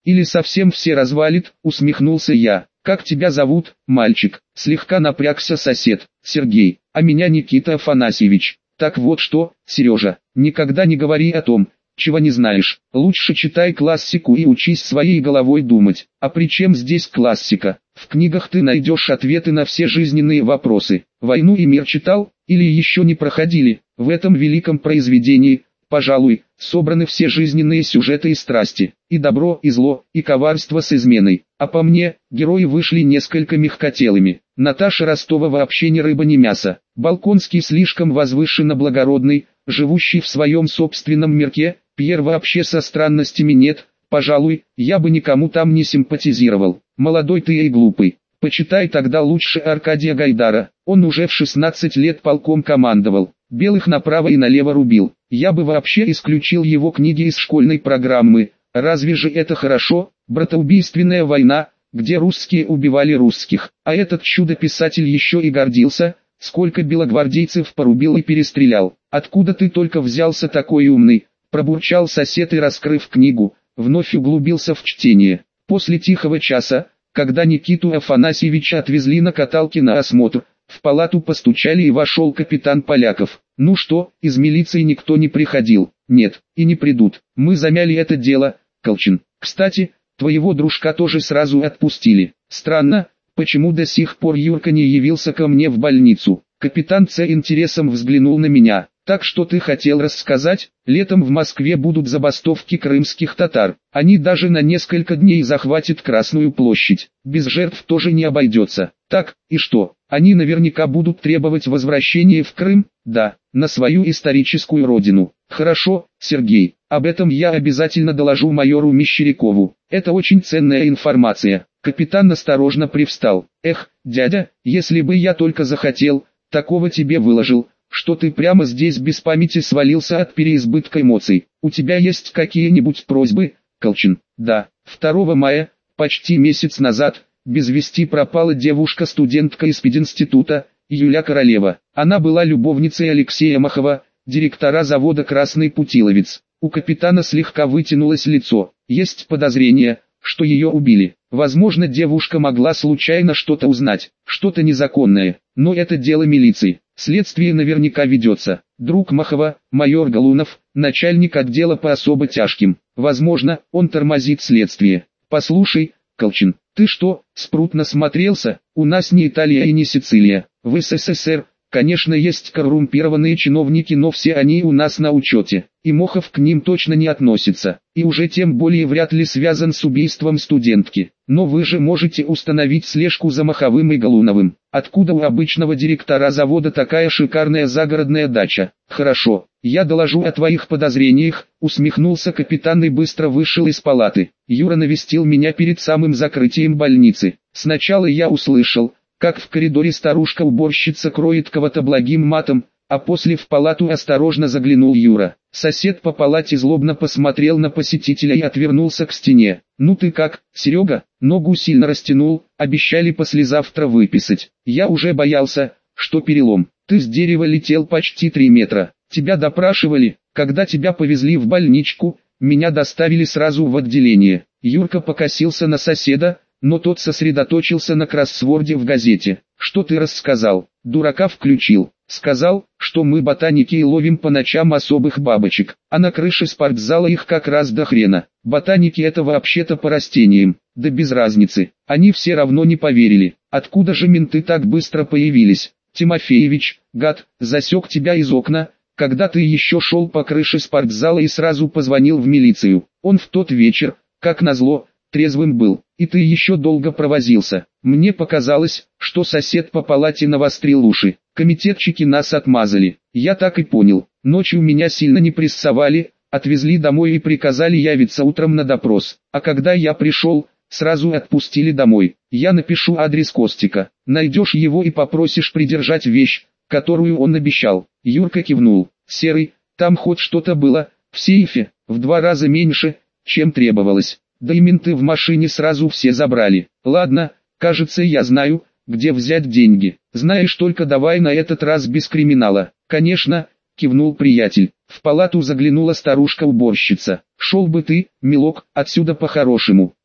Или совсем все развалит, усмехнулся я. Как тебя зовут, мальчик? Слегка напрягся сосед. Сергей, а меня Никита Афанасьевич. Так вот что, Сережа, никогда не говори о том, чего не знаешь. Лучше читай классику и учись своей головой думать. А при чем здесь классика? В книгах ты найдешь ответы на все жизненные вопросы. «Войну и мир» читал, или еще не проходили? В этом великом произведении, пожалуй, собраны все жизненные сюжеты и страсти, и добро, и зло, и коварство с изменой. А по мне, герои вышли несколько мягкотелыми. Наташа Ростова вообще ни рыба ни мясо. Болконский слишком возвышенно благородный, живущий в своем собственном мирке. Пьер вообще со странностями нет. Пожалуй, я бы никому там не симпатизировал. Молодой ты и глупый. Почитай тогда лучше Аркадия Гайдара. Он уже в 16 лет полком командовал. Белых направо и налево рубил. Я бы вообще исключил его книги из школьной программы. Разве же это хорошо? Братоубийственная война, где русские убивали русских. А этот чудо-писатель еще и гордился, сколько белогвардейцев порубил и перестрелял. Откуда ты только взялся такой умный? Пробурчал сосед и, раскрыв книгу, вновь углубился в чтение. После тихого часа, когда Никиту Афанасьевича отвезли на каталке на осмотр, в палату постучали и вошел капитан Поляков. «Ну что, из милиции никто не приходил?» «Нет, и не придут. Мы замяли это дело, Колчин. Кстати, твоего дружка тоже сразу отпустили. Странно, почему до сих пор Юрка не явился ко мне в больницу?» Капитан С. интересом взглянул на меня. «Так что ты хотел рассказать? Летом в Москве будут забастовки крымских татар. Они даже на несколько дней захватят Красную площадь. Без жертв тоже не обойдется. Так, и что? Они наверняка будут требовать возвращения в Крым? Да, на свою историческую родину. Хорошо, Сергей, об этом я обязательно доложу майору Мещерякову. Это очень ценная информация». Капитан осторожно привстал. «Эх, дядя, если бы я только захотел, такого тебе выложил, что ты прямо здесь без памяти свалился от переизбытка эмоций. У тебя есть какие-нибудь просьбы, Колчин?» «Да, 2 мая, почти месяц назад, без вести пропала девушка-студентка из пединститута, Юля Королева. Она была любовницей Алексея Махова, директора завода «Красный Путиловец». У капитана слегка вытянулось лицо. Есть подозрение, что ее убили. Возможно, девушка могла случайно что-то узнать, что-то незаконное, но это дело милиции. Следствие наверняка ведется. Друг Махова, майор Галунов, начальник отдела по особо тяжким. Возможно, он тормозит следствие. Послушай, Колчин, ты что, спрутно смотрелся? У нас не Италия и не Сицилия. В СССР, конечно, есть коррумпированные чиновники, но все они у нас на учете. И Мохов к ним точно не относится. И уже тем более вряд ли связан с убийством студентки. Но вы же можете установить слежку за Маховым и Галуновым. Откуда у обычного директора завода такая шикарная загородная дача? Хорошо, я доложу о твоих подозрениях, усмехнулся капитан и быстро вышел из палаты. Юра навестил меня перед самым закрытием больницы. Сначала я услышал, как в коридоре старушка-уборщица кроет кого-то благим матом, а после в палату осторожно заглянул Юра. Сосед по палате злобно посмотрел на посетителя и отвернулся к стене. «Ну ты как, Серега?» «Ногу сильно растянул, обещали послезавтра выписать. Я уже боялся, что перелом. Ты с дерева летел почти 3 метра. Тебя допрашивали, когда тебя повезли в больничку, меня доставили сразу в отделение». Юрка покосился на соседа, но тот сосредоточился на кроссворде в газете. «Что ты рассказал?» «Дурака включил. Сказал, что мы ботаники и ловим по ночам особых бабочек, а на крыше спортзала их как раз до хрена. Ботаники это вообще-то по растениям, да без разницы. Они все равно не поверили. Откуда же менты так быстро появились? Тимофеевич, гад, засек тебя из окна, когда ты еще шел по крыше спортзала и сразу позвонил в милицию. Он в тот вечер, как назло, трезвым был, и ты еще долго провозился. Мне показалось, что сосед по палате навострил уши. Комитетчики нас отмазали. Я так и понял. Ночью меня сильно не прессовали, отвезли домой и приказали явиться утром на допрос. А когда я пришел, сразу отпустили домой. Я напишу адрес Костика. Найдешь его и попросишь придержать вещь, которую он обещал. Юрка кивнул. Серый, там хоть что-то было, в сейфе, в 2 раза меньше, чем требовалось. Да и менты в машине сразу все забрали. Ладно, кажется, я знаю, где взять деньги. Знаешь, только давай на этот раз без криминала. Конечно, кивнул приятель. В палату заглянула старушка-уборщица. Шел бы ты, милок, отсюда по-хорошему.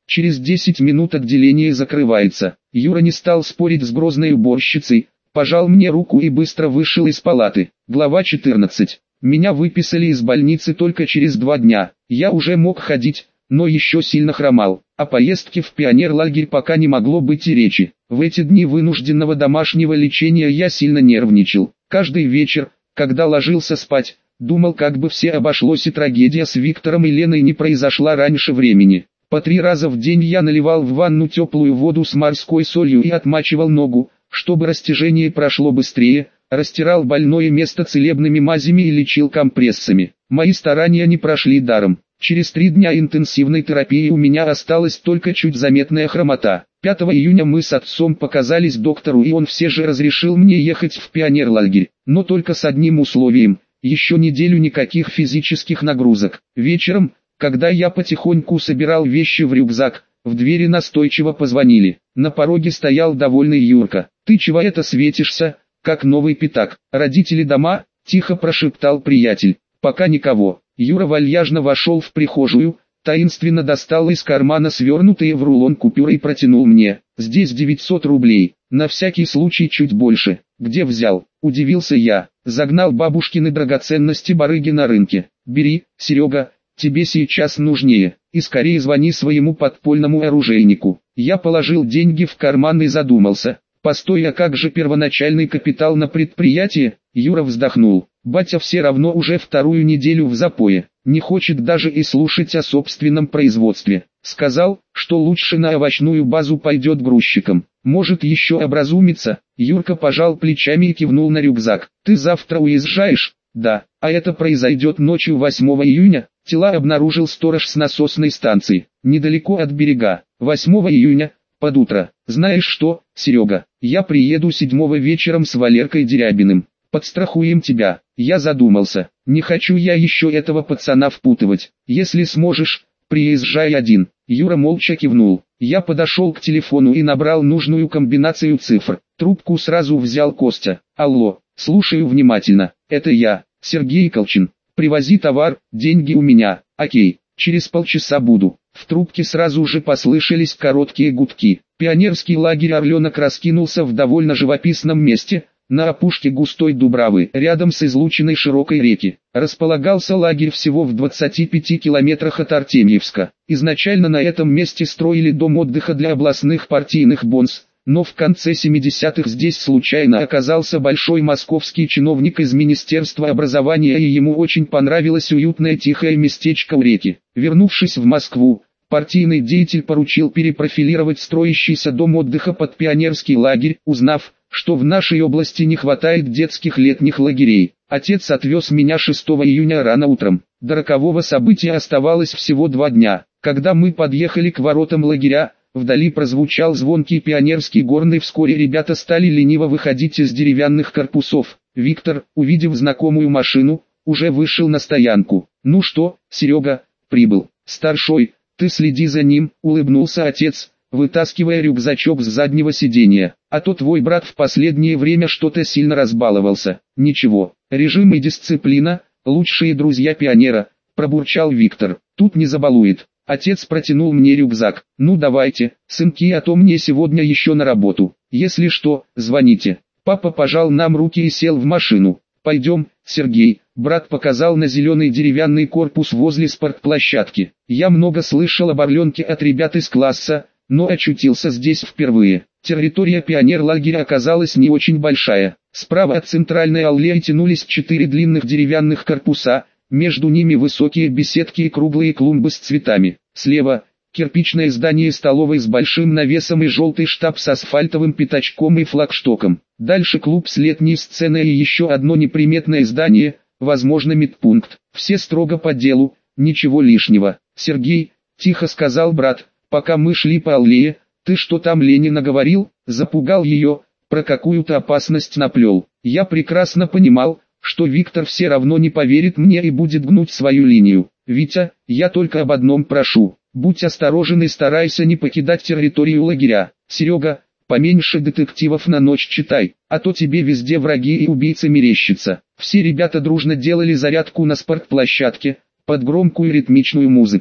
Через 10 минут отделение закрывается. Юра не стал спорить с грозной уборщицей, пожал мне руку и быстро вышел из палаты. Глава 14. Меня выписали из больницы только через 2 дня. Я уже мог ходить, но еще сильно хромал. О поездке в пионерлагерь пока не могло быть и речи. В эти дни вынужденного домашнего лечения я сильно нервничал. Каждый вечер, когда ложился спать, думал, как бы все обошлось и трагедия с Виктором и Леной не произошла раньше времени. По 3 раза в день я наливал в ванну теплую воду с морской солью и отмачивал ногу, чтобы растяжение прошло быстрее, растирал больное место целебными мазями и лечил компрессами. Мои старания не прошли даром. Через 3 дня интенсивной терапии у меня осталась только чуть заметная хромота. 5 июня мы с отцом показались доктору, и он все же разрешил мне ехать в пионерлагерь, но только с одним условием: еще неделю никаких физических нагрузок. Вечером, когда я потихоньку собирал вещи в рюкзак, в двери настойчиво позвонили. На пороге стоял довольный Юрка. «Ты чего это светишься, как новый пятак? Родители дома?» – тихо прошептал приятель. «Пока никого». Юра вальяжно вошел в прихожую, таинственно достал из кармана свернутые в рулон купюры и протянул мне. «Здесь 900 рублей, на всякий случай чуть больше». «Где взял?» – удивился я. «Загнал бабушкины драгоценности барыги на рынке. Бери, Серега, тебе сейчас нужнее, и скорее звони своему подпольному оружейнику». Я положил деньги в карман и задумался. «Постой, а как же первоначальный капитал на предприятие?» Юра вздохнул. «Батя все равно уже 2-ю неделю в запое, не хочет даже и слушать о собственном производстве. Сказал, что лучше на овощную базу пойдет грузчиком. Может еще образумится». Юрка пожал плечами и кивнул на рюкзак. «Ты завтра уезжаешь?» «Да, а это произойдет ночью 8 июня. Тела обнаружил сторож с насосной станции, недалеко от берега. 8 июня, под утро. Знаешь что, Серега, я приеду 7 вечером с Валеркой Дерябиным. Подстрахуем тебя». Я задумался. Не хочу я еще этого пацана впутывать. «Если сможешь, приезжай один». Юра молча кивнул. Я подошел к телефону и набрал нужную комбинацию цифр. Трубку сразу взял Костя. «Алло, слушаю внимательно. Это я, Сергей Колчин. Привози товар, деньги у меня. Окей, через полчаса буду». В трубке сразу же послышались короткие гудки. Пионерский лагерь «Орленок» раскинулся в довольно живописном месте, на опушке густой дубравы, рядом с излучиной широкой реки. Располагался лагерь всего в 25 километрах от Артемьевска. Изначально на этом месте строили дом отдыха для областных партийных бонс, но в конце 70-х здесь случайно оказался большой московский чиновник из Министерства образования, и ему очень понравилось уютное тихое местечко у реки. Вернувшись в Москву, партийный деятель поручил перепрофилировать строящийся дом отдыха под пионерский лагерь, узнав, что в нашей области не хватает детских летних лагерей. Отец отвез меня 6 июня рано утром. До рокового события оставалось всего 2 дня. Когда мы подъехали к воротам лагеря, вдали прозвучал звонкий пионерский горн, и вскоре ребята стали лениво выходить из деревянных корпусов. Виктор, увидев знакомую машину, уже вышел на стоянку. «Ну что, Серега, прибыл. Старшой, ты следи за ним», — улыбнулся отец, вытаскивая рюкзачок с заднего сиденья. «А то твой брат в последнее время что-то сильно разбаловался». «Ничего, режим и дисциплина — лучшие друзья пионера», — пробурчал Виктор. «Тут не забалует». Отец протянул мне рюкзак. «Ну давайте, сынки, а то мне сегодня еще на работу. Если что, звоните». Папа пожал нам руки и сел в машину. «Пойдем, Сергей», — брат показал на зеленый деревянный корпус возле спортплощадки. Я много слышал об Орленке от ребят из класса, но очутился здесь впервые. Территория пионерлагеря оказалась не очень большая. Справа от центральной аллеи тянулись 4 длинных деревянных корпуса, между ними высокие беседки и круглые клумбы с цветами. Слева – кирпичное здание столовой с большим навесом и желтый штаб с асфальтовым пятачком и флагштоком. Дальше клуб с летней сценой и еще одно неприметное здание, возможно медпункт. Все строго по делу, ничего лишнего. «Сергей», – тихо сказал брат, пока мы шли по аллее, — «ты что там Ленина говорил?» Запугал ее, про какую-то опасность наплел. Я прекрасно понимал, что Виктор все равно не поверит мне и будет гнуть свою линию. «Витя, я только об одном прошу. Будь осторожен и старайся не покидать территорию лагеря. Серега, поменьше детективов на ночь читай, а то тебе везде враги и убийцы мерещатся». Все ребята дружно делали зарядку на спортплощадке, под громкую ритмичную музыку.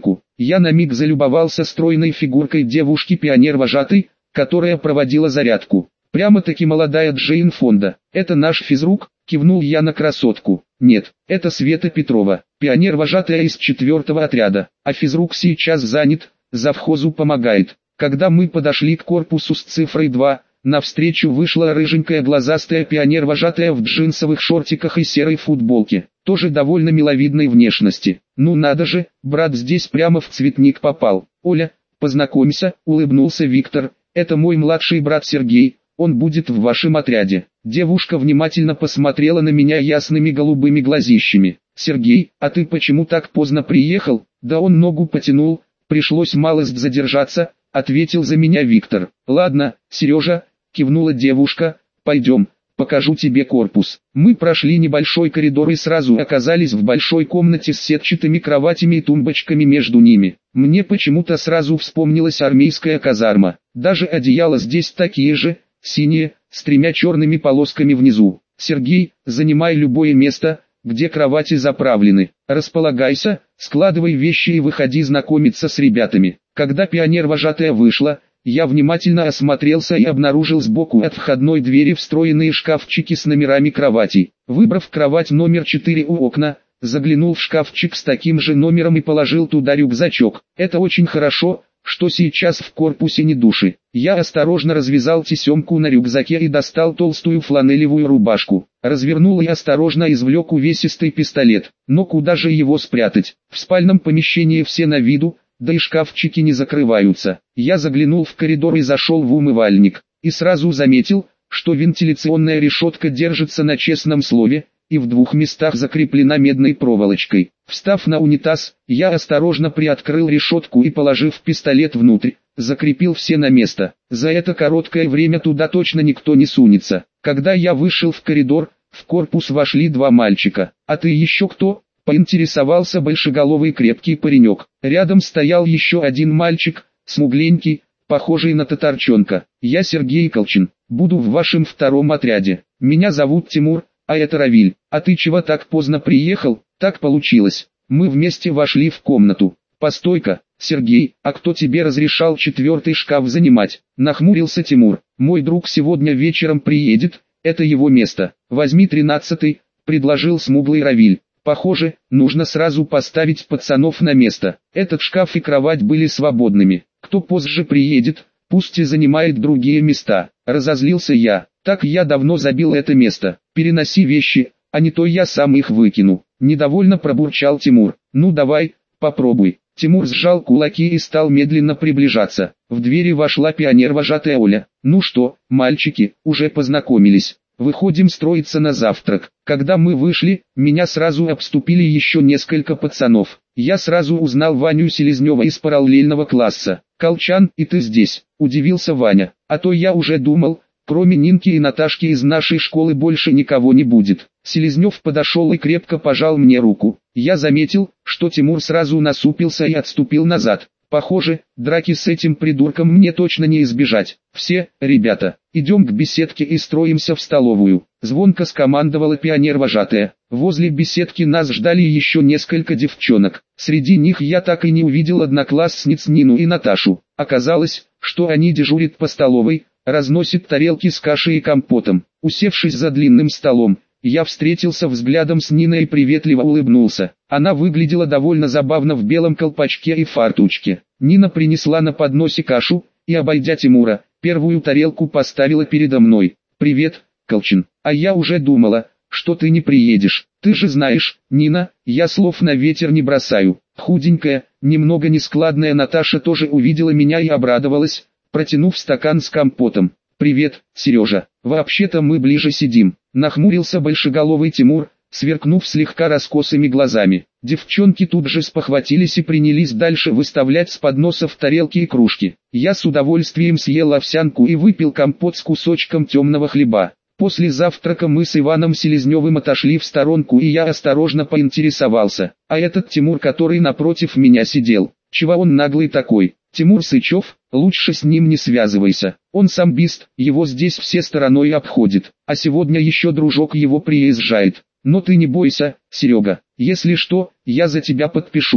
Я на миг залюбовался стройной фигуркой девушки-пионер-вожатой, которая проводила зарядку. Прямо-таки молодая Джейн Фонда. «Это наш физрук?» — кивнул я на красотку. «Нет, это Света Петрова, пионер-вожатая из 4-го отряда, а физрук сейчас занят, завхозу помогает». Когда мы подошли к корпусу с цифрой 2, навстречу вышла рыженькая глазастая пионер-вожатая в джинсовых шортиках и серой футболке, тоже довольно миловидной внешности. «Ну надо же, брат здесь прямо в цветник попал. Оля, познакомься», — улыбнулся Виктор, — «это мой младший брат Сергей, он будет в вашем отряде». Девушка внимательно посмотрела на меня ясными голубыми глазищами. «Сергей, а ты почему так поздно приехал?» «Да он ногу потянул, пришлось малость задержаться», — ответил за меня Виктор. «Ладно, Сережа», — кивнула девушка, — «пойдем, покажу тебе корпус». Мы прошли небольшой коридор и сразу оказались в большой комнате с сетчатыми кроватями и тумбочками между ними. Мне почему-то сразу вспомнилась армейская казарма. Даже одеяла здесь такие же, синие, с 3 черными полосками внизу. «Сергей, занимай любое место, где кровати заправлены. Располагайся, складывай вещи и выходи знакомиться с ребятами». Когда пионер-вожатая вышла, я внимательно осмотрелся и обнаружил сбоку от входной двери встроенные шкафчики с номерами кроватей. Выбрав кровать номер 4 у окна, заглянул в шкафчик с таким же номером и положил туда рюкзачок. Это очень хорошо, что сейчас в корпусе не души. Я осторожно развязал тесемку на рюкзаке и достал толстую фланелевую рубашку. Развернул и осторожно извлек увесистый пистолет. Но куда же его спрятать? В спальном помещении все на виду, да и шкафчики не закрываются. Я заглянул в коридор и зашел в умывальник. И сразу заметил, что вентиляционная решетка держится на честном слове, и в 2 местах закреплена медной проволочкой. Встав на унитаз, я осторожно приоткрыл решетку и, положив пистолет внутрь, закрепил все на место. За это короткое время туда точно никто не сунется. Когда я вышел в коридор, в корпус вошли 2 мальчика. «А ты еще кто?» — поинтересовался большеголовый крепкий паренек. Рядом стоял еще один мальчик, смугленький, похожий на татарчонка. «Я Сергей Колчин, буду в вашем 2-м отряде. Меня зовут Тимур, а это Равиль. А ты чего так поздно приехал?» «Так получилось. Мы вместе вошли в комнату». «Постой-ка, Сергей, а кто тебе разрешал 4-й шкаф занимать?» Нахмурился Тимур. «Мой друг сегодня вечером приедет, это его место. Возьми 13-й», предложил смуглый Равиль. «Похоже, нужно сразу поставить пацанов на место. Этот шкаф и кровать были свободными. Кто позже приедет, пусть и занимает другие места». Разозлился я. «Так я давно забил это место. Переноси вещи, а не то я сам их выкину». Недовольно пробурчал Тимур. «Ну давай, попробуй». Тимур сжал кулаки и стал медленно приближаться. В двери вошла пионер-вожатая Оля. «Ну что, мальчики, уже познакомились? Выходим строиться на завтрак». Когда мы вышли, меня сразу обступили еще несколько пацанов. Я сразу узнал Ваню Селезнева из параллельного класса. «Колчан, и ты здесь?» – удивился Ваня. «А то я уже думал, кроме Нинки и Наташки из нашей школы больше никого не будет». Селезнев подошел и крепко пожал мне руку. Я заметил, что Тимур сразу насупился и отступил назад. Похоже, драки с этим придурком мне точно не избежать. «Все, ребята, идем к беседке и строимся в столовую», — звонко скомандовала пионер-вожатая. Возле беседки нас ждали еще несколько девчонок. Среди них я так и не увидел одноклассниц Нину и Наташу. Оказалось, что они дежурят по столовой, разносят тарелки с кашей и компотом. Усевшись за длинным столом, я встретился взглядом с Ниной и приветливо улыбнулся. Она выглядела довольно забавно в белом колпачке и фартучке. Нина принесла на подносе кашу, и, обойдя Тимура, первую тарелку поставила передо мной. «Привет, Колчин, а я уже думала, что ты не приедешь. Ты же знаешь, Нина, я слов на ветер не бросаю». Худенькая, немного нескладная Наташа тоже увидела меня и обрадовалась, протянув стакан с компотом. «Привет, Сережа, вообще-то мы ближе сидим», — нахмурился большеголовый Тимур, сверкнув слегка раскосыми глазами. Девчонки тут же спохватились и принялись дальше выставлять с подносов тарелки и кружки. Я с удовольствием съел овсянку и выпил компот с кусочком темного хлеба. После завтрака мы с Иваном Селезневым отошли в сторонку, и я осторожно поинтересовался: «А этот Тимур, который напротив меня сидел, чего он наглый такой?» «Тимур Сычев, лучше с ним не связывайся, он самбист, его здесь все стороной обходит, а сегодня еще дружок его приезжает. Но ты не бойся, Серега, если что, я за тебя подпишусь»,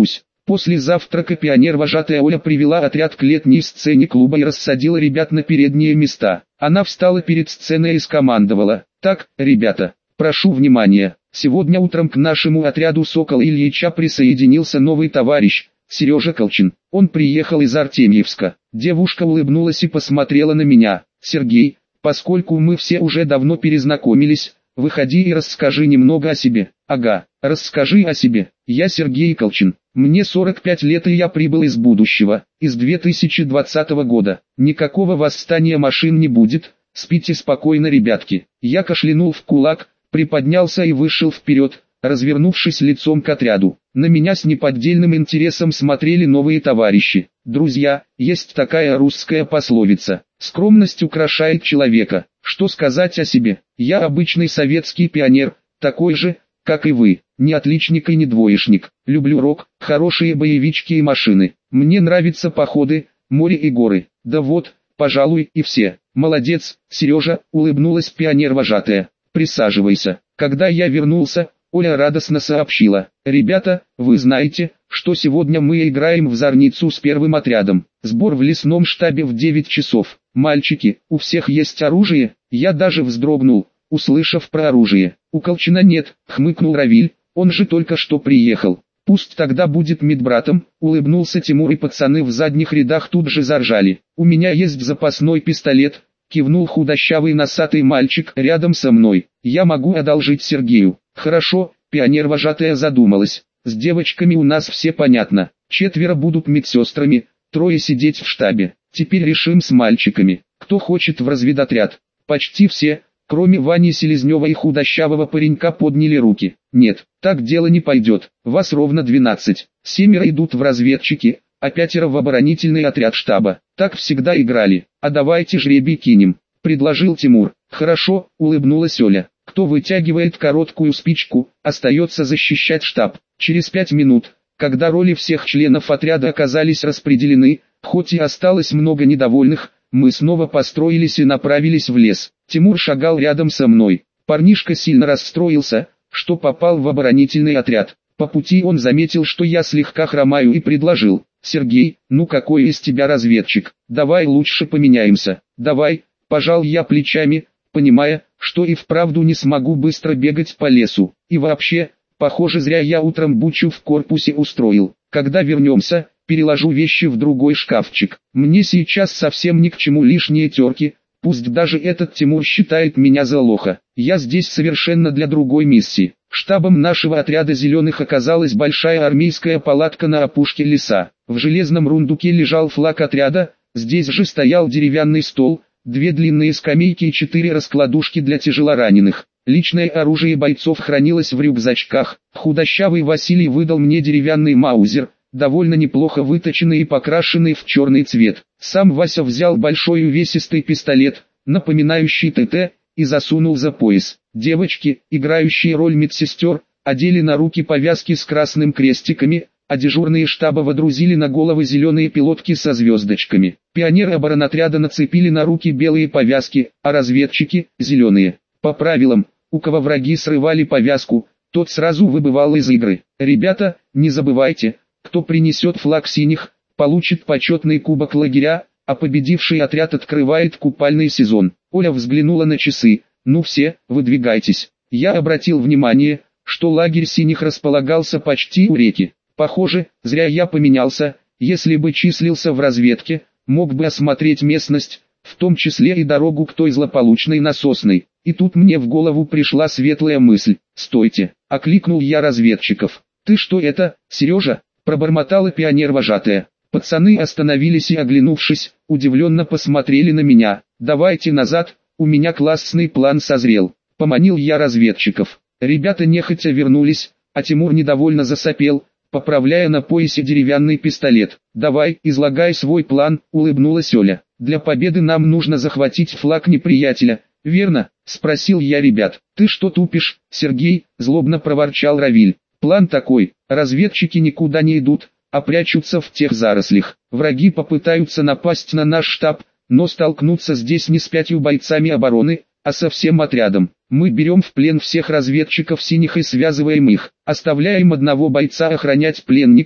После завтрака пионер-вожатая Оля привела отряд к летней сцене клуба и рассадила ребят на передние места. Она встала перед сценой и скомандовала: «Так, ребята, прошу внимания, сегодня утром к нашему отряду Сокола Ильича присоединился новый товарищ, Сережа Колчин. Он приехал из Артемьевска». Девушка улыбнулась и посмотрела на меня. «Сергей, поскольку мы все уже давно перезнакомились, выходи и расскажи немного о себе». «Ага, расскажи о себе. Я Сергей Колчин. Мне 45 лет и я прибыл из будущего, из 2020 года. Никакого восстания машин не будет, спите спокойно, ребятки». Я кашлянул в кулак, приподнялся и вышел вперед, развернувшись лицом к отряду. На меня с неподдельным интересом смотрели новые товарищи. «Друзья, есть такая русская пословица: скромность украшает человека». Что сказать о себе? Я обычный советский пионер, такой же, как и вы, не отличник и не двоечник. Люблю рок, хорошие боевички и машины. Мне нравятся походы, море и горы. Да вот, пожалуй, и все. «Молодец, Сережа», — улыбнулась пионер-вожатая. «Присаживайся». Когда я вернулся, Оля радостно сообщила: «Ребята, вы знаете, что сегодня мы играем в зорницу с первым отрядом. Сбор в лесном штабе в 9 часов. Мальчики, у всех есть оружие?» Я даже вздрогнул, услышав про оружие. «У Колчина нет», — хмыкнул Равиль, «он же только что приехал». «Пусть тогда будет медбратом», — улыбнулся Тимур, и пацаны в задних рядах тут же заржали. «У меня есть запасной пистолет», — кивнул худощавый носатый мальчик рядом со мной. «Я могу одолжить Сергею». «Хорошо», — пионер-вожатая задумалась. «С девочками у нас все понятно. 4 будут медсестрами, 3 сидеть в штабе. Теперь решим с мальчиками, кто хочет в разведотряд». Почти все, кроме Вани Селезнева и худощавого паренька, подняли руки. «Нет, так дело не пойдет. Вас ровно 12. 7 идут в разведчики, а 5 в оборонительный отряд штаба. Так всегда играли. А давайте жребий кинем», — предложил Тимур. «Хорошо», — улыбнулась Оля. «Кто вытягивает короткую спичку, остается защищать штаб». Через 5 минут, когда роли всех членов отряда оказались распределены, хоть и осталось много недовольных, мы снова построились и направились в лес. Тимур шагал рядом со мной. Парнишка сильно расстроился, что попал в оборонительный отряд. По пути он заметил, что я слегка хромаю, и предложил: «Сергей, ну какой из тебя разведчик? Давай лучше поменяемся». «Давай», — пожал я плечами, понимая, что и вправду не смогу быстро бегать по лесу. И вообще, похоже, зря я утром бучу в корпусе устроил. Когда вернемся, переложу вещи в другой шкафчик. Мне сейчас совсем ни к чему лишние терки, пусть даже этот Тимур считает меня за лоха. Я здесь совершенно для другой миссии. Штабом нашего отряда зеленых оказалась большая армейская палатка на опушке леса. В железном рундуке лежал флаг отряда, здесь же стоял деревянный стол, 2 длинные скамейки и 4 раскладушки для тяжелораненых. Личное оружие бойцов хранилось в рюкзачках. Худощавый Василий выдал мне деревянный маузер, довольно неплохо выточенный и покрашенный в черный цвет. Сам Вася взял большой увесистый пистолет, напоминающий ТТ, и засунул за пояс. Девочки, играющие роль медсестер, одели на руки повязки с красным крестиками, а дежурные штаба водрузили на головы зеленые пилотки со звездочками. Пионеры оборонотряда нацепили на руки белые повязки, а разведчики – зеленые. По правилам, у кого враги срывали повязку, тот сразу выбывал из игры. «Ребята, не забывайте, кто принесет флаг синих, получит почетный кубок лагеря, а победивший отряд открывает купальный сезон». Оля взглянула на часы. «Ну все, выдвигайтесь». Я обратил внимание, что лагерь синих располагался почти у реки. Похоже, зря я поменялся. Если бы числился в разведке, мог бы осмотреть местность, в том числе и дорогу к той злополучной насосной. И тут мне в голову пришла светлая мысль. «Стойте!» — окликнул я разведчиков. «Ты что это, Сережа?» — пробормотала пионер-вожатая. Пацаны остановились и, оглянувшись, удивленно посмотрели на меня. «Давайте назад, у меня классный план созрел». Поманил я разведчиков. Ребята нехотя вернулись, а Тимур недовольно засопел, поправляя на поясе деревянный пистолет. «Давай, излагай свой план», — улыбнулась Оля. «Для победы нам нужно захватить флаг неприятеля, верно?» — спросил я ребят. «Ты что тупишь, Сергей?» — злобно проворчал Равиль. «План такой: разведчики никуда не идут, а прячутся в тех зарослях. Враги попытаются напасть на наш штаб, но столкнутся здесь не с 5 бойцами обороны, а со всем отрядом. Мы берем в плен всех разведчиков синих и связываем их, оставляем одного бойца охранять пленников,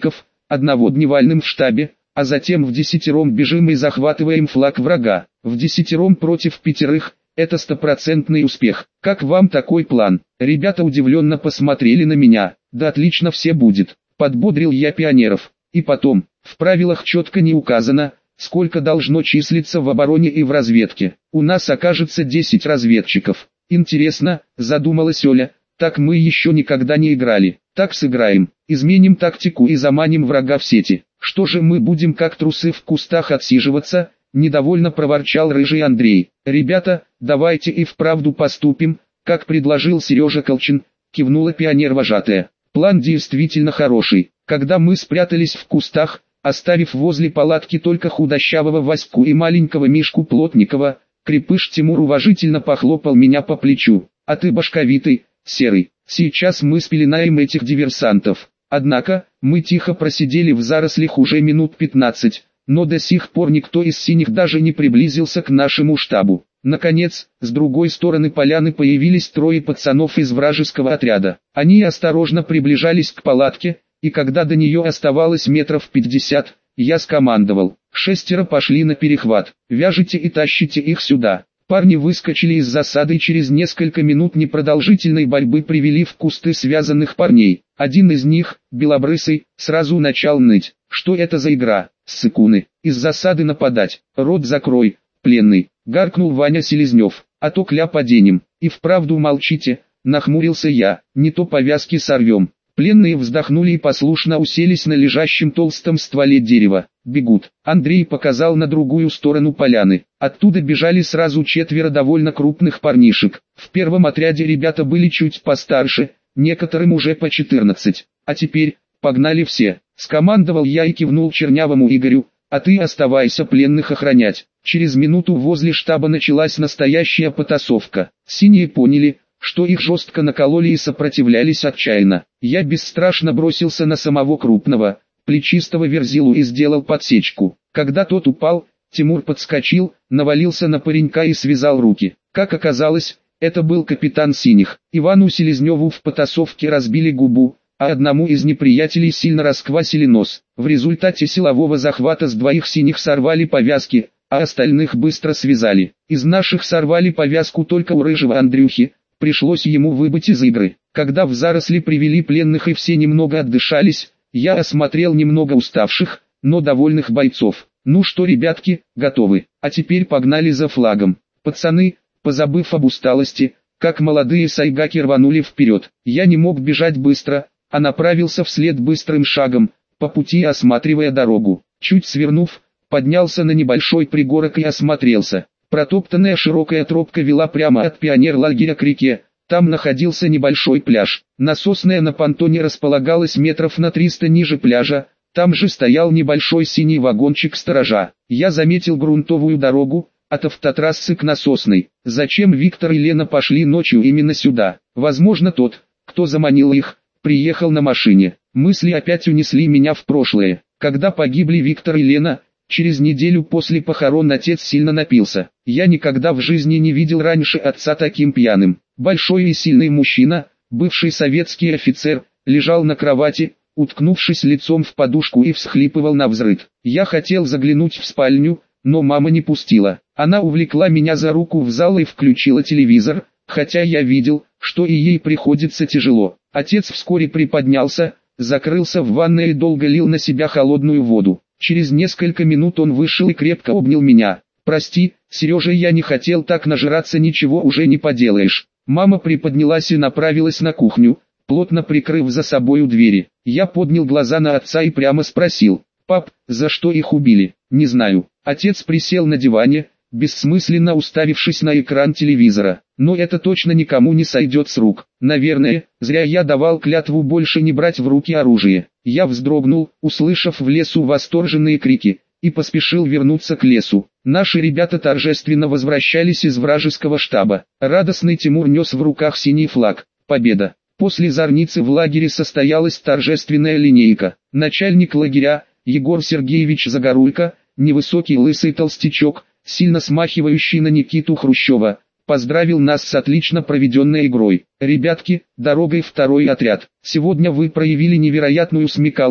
одного дневальным в штабе, а затем в десятером бежим и захватываем флаг врага. В десятером против пятерых – это стопроцентный успех. Как вам такой план? Ребята удивленно посмотрели на меня. Да отлично все будет. Подбодрил я пионеров. И потом, в правилах четко не указано, сколько должно числиться в обороне и в разведке. У нас окажется 10 разведчиков. Интересно, задумалась Оля, так мы еще никогда не играли. Так сыграем, изменим тактику и заманим врага в сети. Что же мы будем как трусы в кустах отсиживаться? Недовольно проворчал рыжий Андрей. Ребята, давайте и вправду поступим, как предложил Сережа Колчин, кивнула пионер-вожатая. План действительно хороший. Когда мы спрятались в кустах, оставив возле палатки только худощавого Ваську и маленького Мишку Плотникова, крепыш Тимур уважительно похлопал меня по плечу. А ты башковитый, Серый, сейчас мы спеленаем этих диверсантов. Однако, мы тихо просидели в зарослях уже минут 15, но до сих пор никто из синих даже не приблизился к нашему штабу. Наконец, с другой стороны поляны появились трое пацанов из вражеского отряда. Они осторожно приближались к палатке, и когда до нее оставалось метров 50, я скомандовал. 6 пошли на перехват, вяжите и тащите их сюда. Парни выскочили из засады и через несколько минут непродолжительной борьбы привели в кусты связанных парней. Один из них, белобрысый, сразу начал ныть. Что это за игра, ссыкуны? Из засады нападать, рот закрой, пленный, гаркнул Ваня Селезнев. А то кляп оденем. И вправду молчите, нахмурился я, не то повязки сорвем. Пленные вздохнули и послушно уселись на лежащем толстом стволе дерева. Бегут. Андрей показал на другую сторону поляны. Оттуда бежали сразу 4 довольно крупных парнишек. В первом отряде ребята были чуть постарше, некоторым уже по 14. А теперь, погнали все. Скомандовал я и кивнул чернявому Игорю, а ты оставайся пленных охранять. Через минуту возле штаба началась настоящая потасовка. Синие поняли, что их жестко накололи и сопротивлялись отчаянно. Я бесстрашно бросился на самого крупного, плечистого Верзилу и сделал подсечку. Когда тот упал, Тимур подскочил, навалился на паренька и связал руки. Как оказалось, это был капитан синих. Ивану Селезневу в потасовке разбили губу, а одному из неприятелей сильно расквасили нос. В результате силового захвата с 2 синих сорвали повязки, а остальных быстро связали. Из наших сорвали повязку только у рыжего Андрюхи. Пришлось ему выбыть из игры. Когда в заросли привели пленных и все немного отдышались, я осмотрел немного уставших, но довольных бойцов. Ну что, ребятки, готовы? А теперь погнали за флагом. Пацаны, позабыв об усталости, как молодые сайгаки рванули вперед. Я не мог бежать быстро, а направился вслед быстрым шагом, по пути осматривая дорогу. Чуть свернув, поднялся на небольшой пригорок и осмотрелся. Протоптанная широкая тропка вела прямо от пионер-лагеря к реке, там находился небольшой пляж. Насосная на понтоне располагалась метров на 300 ниже пляжа, там же стоял небольшой синий вагончик сторожа. Я заметил грунтовую дорогу, от автотрассы к насосной. Зачем Виктор и Лена пошли ночью именно сюда? Возможно, тот, кто заманил их, приехал на машине. Мысли опять унесли меня в прошлое. Когда погибли Виктор и Лена, через неделю после похорон отец сильно напился. Я никогда в жизни не видел раньше отца таким пьяным. Большой и сильный мужчина, бывший советский офицер, лежал на кровати, уткнувшись лицом в подушку и всхлипывал навзрыд. Я хотел заглянуть в спальню, но мама не пустила. Она увлекла меня за руку в зал и включила телевизор, хотя я видел, что и ей приходится тяжело. Отец вскоре приподнялся, закрылся в ванной и долго лил на себя холодную воду. Через несколько минут он вышел и крепко обнял меня. «Прости, Сережа, я не хотел так нажраться, ничего уже не поделаешь». Мама приподнялась и направилась на кухню, плотно прикрыв за собою двери. Я поднял глаза на отца и прямо спросил: «Пап, за что их убили?» «Не знаю». Отец присел на диване, бессмысленно уставившись на экран телевизора. «Но это точно никому не сойдет с рук. Наверное, зря я давал клятву больше не брать в руки оружие». Я вздрогнул, услышав в лесу восторженные крики, и поспешил вернуться к лесу. Наши ребята торжественно возвращались из вражеского штаба. Радостный Тимур нес в руках синий флаг. Победа! После зорницы в лагере состоялась торжественная линейка. Начальник лагеря, Егор Сергеевич Загорулько, невысокий лысый толстячок, сильно смахивающий на Никиту Хрущева, поздравил нас с отлично проведенной игрой. «Ребятки, дорогой второй отряд. Сегодня вы проявили невероятную смекалку,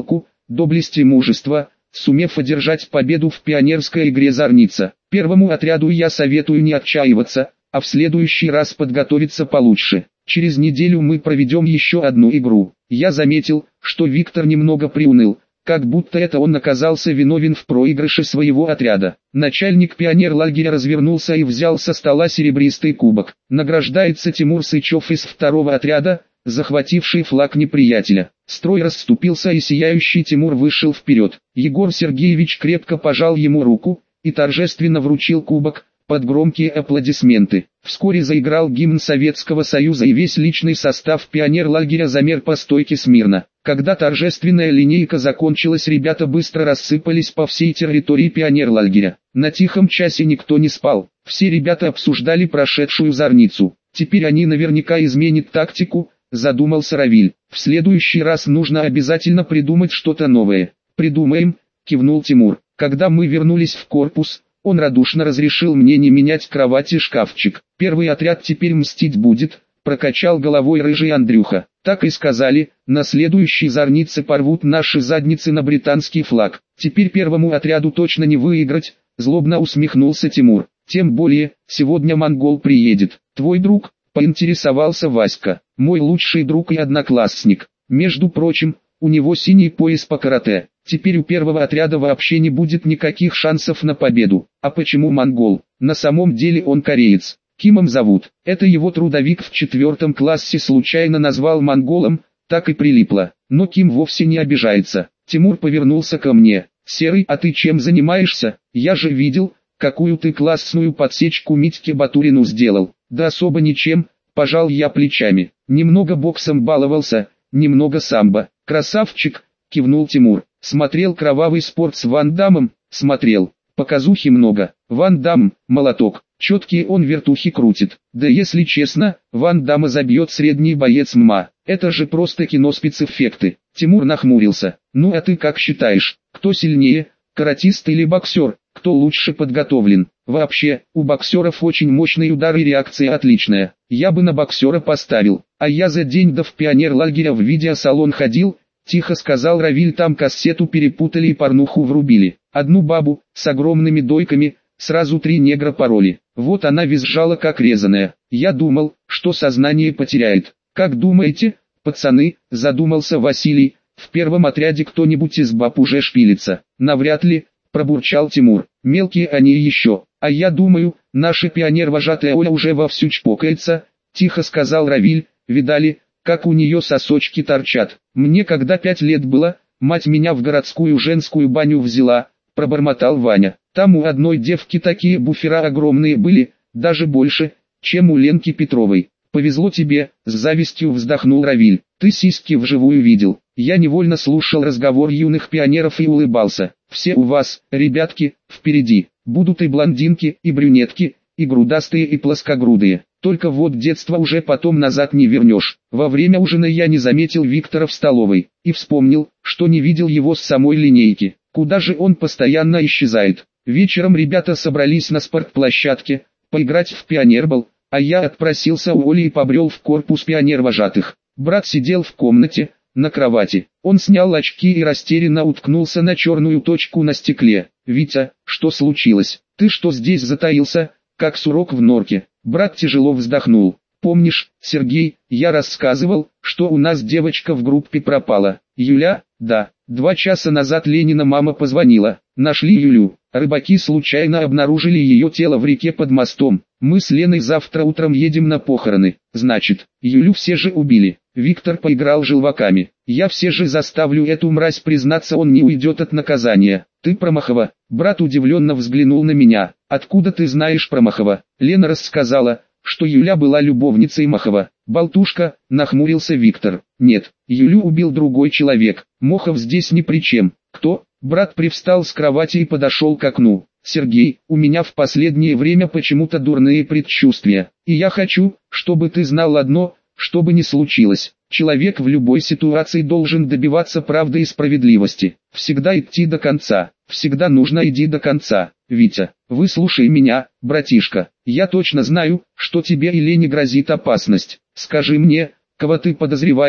доблести и мужества, сумев одержать победу в пионерской игре «Зорница». Первому отряду я советую не отчаиваться, а в следующий раз подготовиться получше. Через неделю мы проведем еще одну игру. Я заметил, что Виктор немного приуныл, как будто это он оказался виновен в проигрыше своего отряда. Начальник пионерлагеря развернулся и взял со стола серебристый кубок. Награждается Тимур Сычев из второго отряда, захвативший флаг неприятеля. Строй расступился и сияющий Тимур вышел вперед. Егор Сергеевич крепко пожал ему руку и торжественно вручил кубок, под громкие аплодисменты. Вскоре заиграл гимн Советского Союза и весь личный состав пионерлагеря замер по стойке смирно. Когда торжественная линейка закончилась, ребята быстро рассыпались по всей территории пионерлагеря. На тихом часе никто не спал. Все ребята обсуждали прошедшую зорницу. Теперь они наверняка изменят тактику, задумался Равиль. В следующий раз нужно обязательно придумать что-то новое. Придумаем, кивнул Тимур. Когда мы вернулись в корпус, он радушно разрешил мне не менять кровать и шкафчик. Первый отряд теперь мстить будет, прокачал головой рыжий Андрюха. Так и сказали, на следующей зорнице порвут наши задницы на британский флаг. Теперь первому отряду точно не выиграть, злобно усмехнулся Тимур. Тем более, сегодня монгол приедет. Твой друг, поинтересовался Васька. Мой лучший друг и одноклассник. Между прочим, у него синий пояс по карате. Теперь у первого отряда вообще не будет никаких шансов на победу. А почему монгол? На самом деле он кореец. Кимом зовут. Это его трудовик в 4 классе случайно назвал монголом, так и прилипло. Но Ким вовсе не обижается. Тимур повернулся ко мне. Серый, а ты чем занимаешься? Я же видел, какую ты классную подсечку Митьке Батурину сделал. Да особо ничем, пожал я плечами. Немного боксом баловался, немного самбо. Красавчик, кивнул Тимур. Смотрел кровавый спорт с Ван Даммом? Смотрел. Показухи много. Ван Дамм, молоток. Четкие он вертухи крутит. Да если честно, Ван Дамма забьет средний боец ММА. Это же просто киноспецэффекты. Тимур нахмурился. Ну а ты как считаешь, кто сильнее, каратист или боксер? Кто лучше подготовлен? Вообще, у боксеров очень мощный удар и реакция отличная. Я бы на боксера поставил. А я за день до в пионерлагеря в видеосалон ходил, тихо сказал Равиль, там кассету перепутали и порнуху врубили. Одну бабу, с огромными дойками, сразу 3 негра пороли. Вот она визжала как резаная. Я думал, что сознание потеряет. Как думаете, пацаны, задумался Василий, в первом отряде кто-нибудь из баб уже шпилится? Навряд ли, пробурчал Тимур. Мелкие они еще. А я думаю, наша пионер-вожатая Оля уже вовсю чпокается, тихо сказал Равиль. Видали, как у нее сосочки торчат? Мне когда 5 лет было, мать меня в городскую женскую баню взяла, пробормотал Ваня. Там у одной девки такие буфера огромные были, даже больше, чем у Ленки Петровой. Повезло тебе, с завистью вздохнул Равиль. Ты сиськи вживую видел. Я невольно слушал разговор юных пионеров и улыбался. Все у вас, ребятки, впереди. Будут и блондинки, и брюнетки, и грудастые, и плоскогрудые. Только вот детство уже потом назад не вернешь. Во время ужина я не заметил Виктора в столовой, и вспомнил, что не видел его с самой линейки. Куда же он постоянно исчезает? Вечером ребята собрались на спортплощадке, поиграть в пионербол, а я отпросился у Оли и побрел в корпус пионер-вожатых. Брат сидел в комнате, на кровати. Он снял очки и растерянно уткнулся на черную точку на стекле. «Витя, что случилось? Ты что здесь затаился, как сурок в норке?» Брат тяжело вздохнул. «Помнишь, Сергей, я рассказывал, что у нас девочка в группе пропала? Юля?» «Да. 2 часа назад Ленина мама позвонила. Нашли Юлю. Рыбаки случайно обнаружили ее тело в реке под мостом. Мы с Леной завтра утром едем на похороны. Значит, Юлю все же убили». Виктор поиграл желваками. «Я все же заставлю эту мразь признаться, он не уйдет от наказания. Ты про Махова?» Брат удивленно взглянул на меня. «Откуда ты знаешь про Махова?» Лена рассказала, что Юля была любовницей Махова. «Болтушка», нахмурился Виктор. «Нет, Юлю убил другой человек. Мохов здесь ни при чем». «Кто?» Брат привстал с кровати и подошел к окну. «Сергей, у меня в последнее время почему-то дурные предчувствия. И я хочу, чтобы ты знал одно, что бы ни случилось. Человек в любой ситуации должен добиваться правды и справедливости. Всегда идти до конца. Всегда нужно идти до конца. Витя, выслушай меня, братишка. Я точно знаю, что тебе и Лене грозит опасность. Скажи мне, кого ты подозреваешь,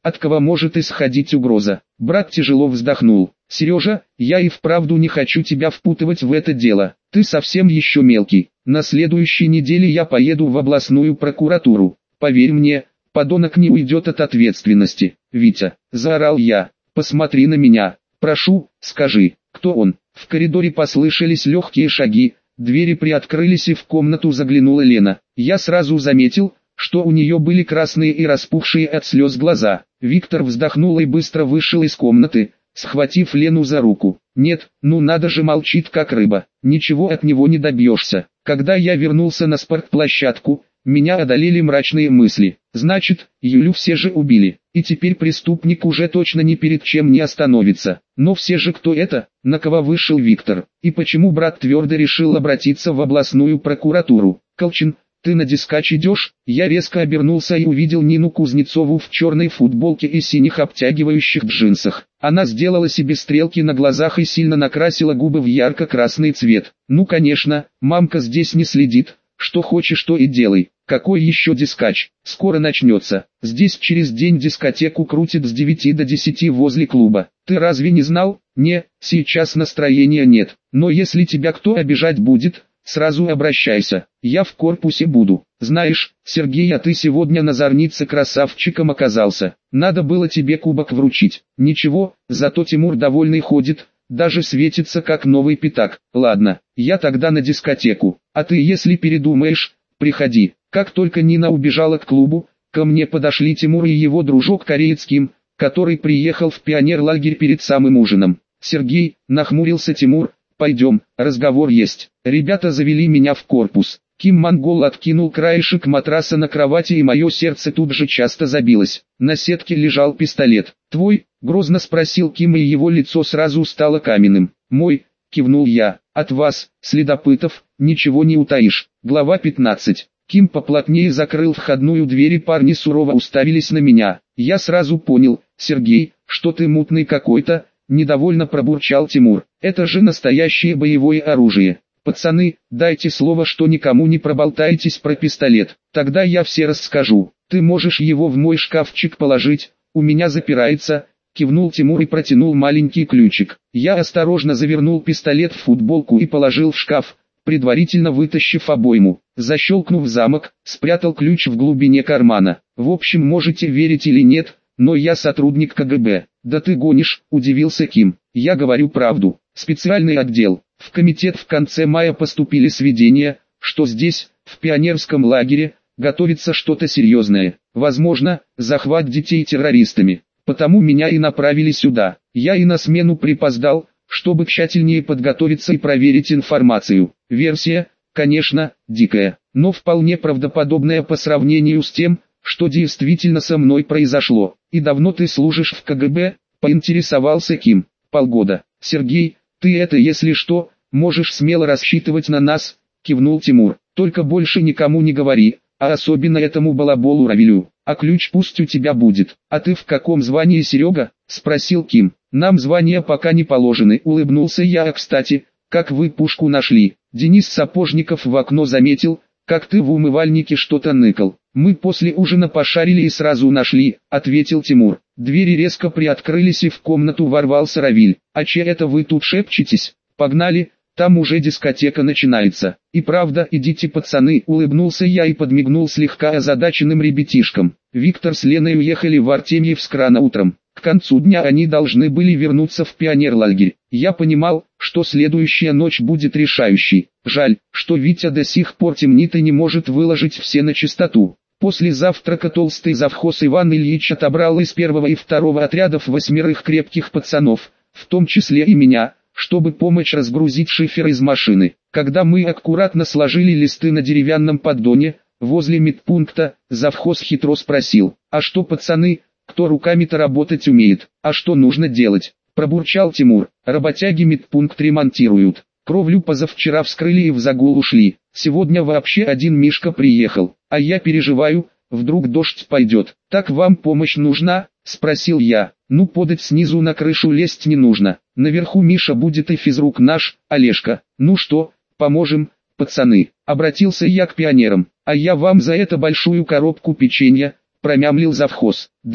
от кого может исходить угроза. Брат тяжело вздохнул. Сережа, я и вправду не хочу тебя впутывать в это дело. Ты совсем еще мелкий. На следующей неделе я поеду в областную прокуратуру. Поверь мне, подонок не уйдет от ответственности. Витя, заорал я, посмотри на меня. Прошу, скажи, кто он? В коридоре послышались легкие шаги, двери приоткрылись и в комнату заглянула Лена. Я сразу заметил, что у нее были красные и распухшие от слез глаза. Виктор вздохнул и быстро вышел из комнаты, схватив Лену за руку. Нет, ну надо же, молчит как рыба, ничего от него не добьешься. Когда я вернулся на спортплощадку, меня одолели мрачные мысли. Значит, Юлю все же убили, и теперь преступник уже точно ни перед чем не остановится. Но все же кто это, на кого вышел Виктор, и почему брат твердо решил обратиться в областную прокуратуру? Колчин, ты на дискач идешь? Я резко обернулся и увидел Нину Кузнецову в черной футболке и синих обтягивающих джинсах. Она сделала себе стрелки на глазах и сильно накрасила губы в ярко-красный цвет. Ну конечно, мамка здесь не следит, что хочешь то и делай. Какой еще дискач? Скоро начнется. Здесь через день дискотеку крутят с 9 до 10 возле клуба. Ты разве не знал? Не, сейчас настроения нет. Но если тебя кто обижать будет, сразу обращайся, я в корпусе буду. Знаешь, Сергей, а ты сегодня на зорнице красавчиком оказался. Надо было тебе кубок вручить. Ничего, зато Тимур довольный ходит, даже светится как новый пятак. Ладно, я тогда на дискотеку, а ты если передумаешь, приходи. Как только Нина убежала к клубу, ко мне подошли Тимур и его дружок-кореец Ким, который приехал в пионерлагерь перед самым ужином. Сергей, нахмурился Тимур, пойдем, разговор есть. Ребята завели меня в корпус. Ким-монгол откинул краешек матраса на кровати и мое сердце тут же часто забилось. На сетке лежал пистолет. «Твой?» — грозно спросил Ким, и его лицо сразу стало каменным. «Мой», — кивнул я. «От вас, следопытов, ничего не утаишь». Глава 15. Ким поплотнее закрыл входную дверь, и парни сурово уставились на меня. Я сразу понял: «Сергей, что ты мутный какой-то», — недовольно пробурчал Тимур. «Это же настоящее боевое оружие. Пацаны, дайте слово, что никому не проболтаетесь про пистолет, тогда я все расскажу. Ты можешь его в мой шкафчик положить, у меня запирается», — кивнул Тимур и протянул маленький ключик. Я осторожно завернул пистолет в футболку и положил в шкаф, предварительно вытащив обойму. Защелкнув замок, спрятал ключ в глубине кармана. В общем, можете верить или нет, но я сотрудник КГБ. «Да ты гонишь», — удивился Ким. «Я говорю правду. Специальный отдел. В комитет в конце мая поступили сведения, что здесь, в пионерском лагере, готовится что-то серьезное. Возможно, захват детей террористами. Потому меня и направили сюда. Я и на смену припоздал, чтобы тщательнее подготовиться и проверить информацию. Версия, конечно, дикая, но вполне правдоподобная по сравнению с тем, что действительно со мной произошло. И давно ты служишь в КГБ?» — поинтересовался Ким. «Полгода». «Сергей, ты это, если что, можешь смело рассчитывать на нас», — кивнул Тимур. «Только больше никому не говори, а особенно этому балаболу Равилю. А ключ пусть у тебя будет». «А ты в каком звании, Серега?» — спросил Ким. «Нам звания пока не положены», — улыбнулся я. «А кстати, как вы пушку нашли?» Денис Сапожников в окно заметил, как ты в умывальнике что-то ныкал. «Мы после ужина пошарили и сразу нашли», — ответил Тимур. Двери резко приоткрылись и в комнату ворвался Равиль. «А че это вы тут шепчетесь? Погнали, там уже дискотека начинается». «И правда, идите, пацаны», — улыбнулся я и подмигнул слегка озадаченным ребятишкам. Виктор с Леной уехали в Артемьевск рано утром. К концу дня они должны были вернуться в пионерлагерь. Я понимал, что следующая ночь будет решающей. Жаль, что Витя до сих пор темнит и не может выложить все на чистоту. После завтрака толстый завхоз Иван Ильич отобрал из первого и второго отрядов 8 крепких пацанов, в том числе и меня, чтобы помочь разгрузить шифер из машины. Когда мы аккуратно сложили листы на деревянном поддоне, возле медпункта, завхоз хитро спросил: «А что, пацаны, кто руками-то работать умеет, а что нужно делать?» Пробурчал Тимур. «Работяги медпункт ремонтируют. Кровлю позавчера вскрыли и в загул ушли. Сегодня вообще один Мишка приехал, а я переживаю, вдруг дождь пойдет. Так вам помощь нужна?» — спросил я. «Ну, подать снизу на крышу лезть не нужно. Наверху Миша будет и физрук наш, Олежка. Ну что, поможем, пацаны?» Обратился я к пионерам. «А я вам за это большую коробку печенья», — промямлил завхоз. «2»,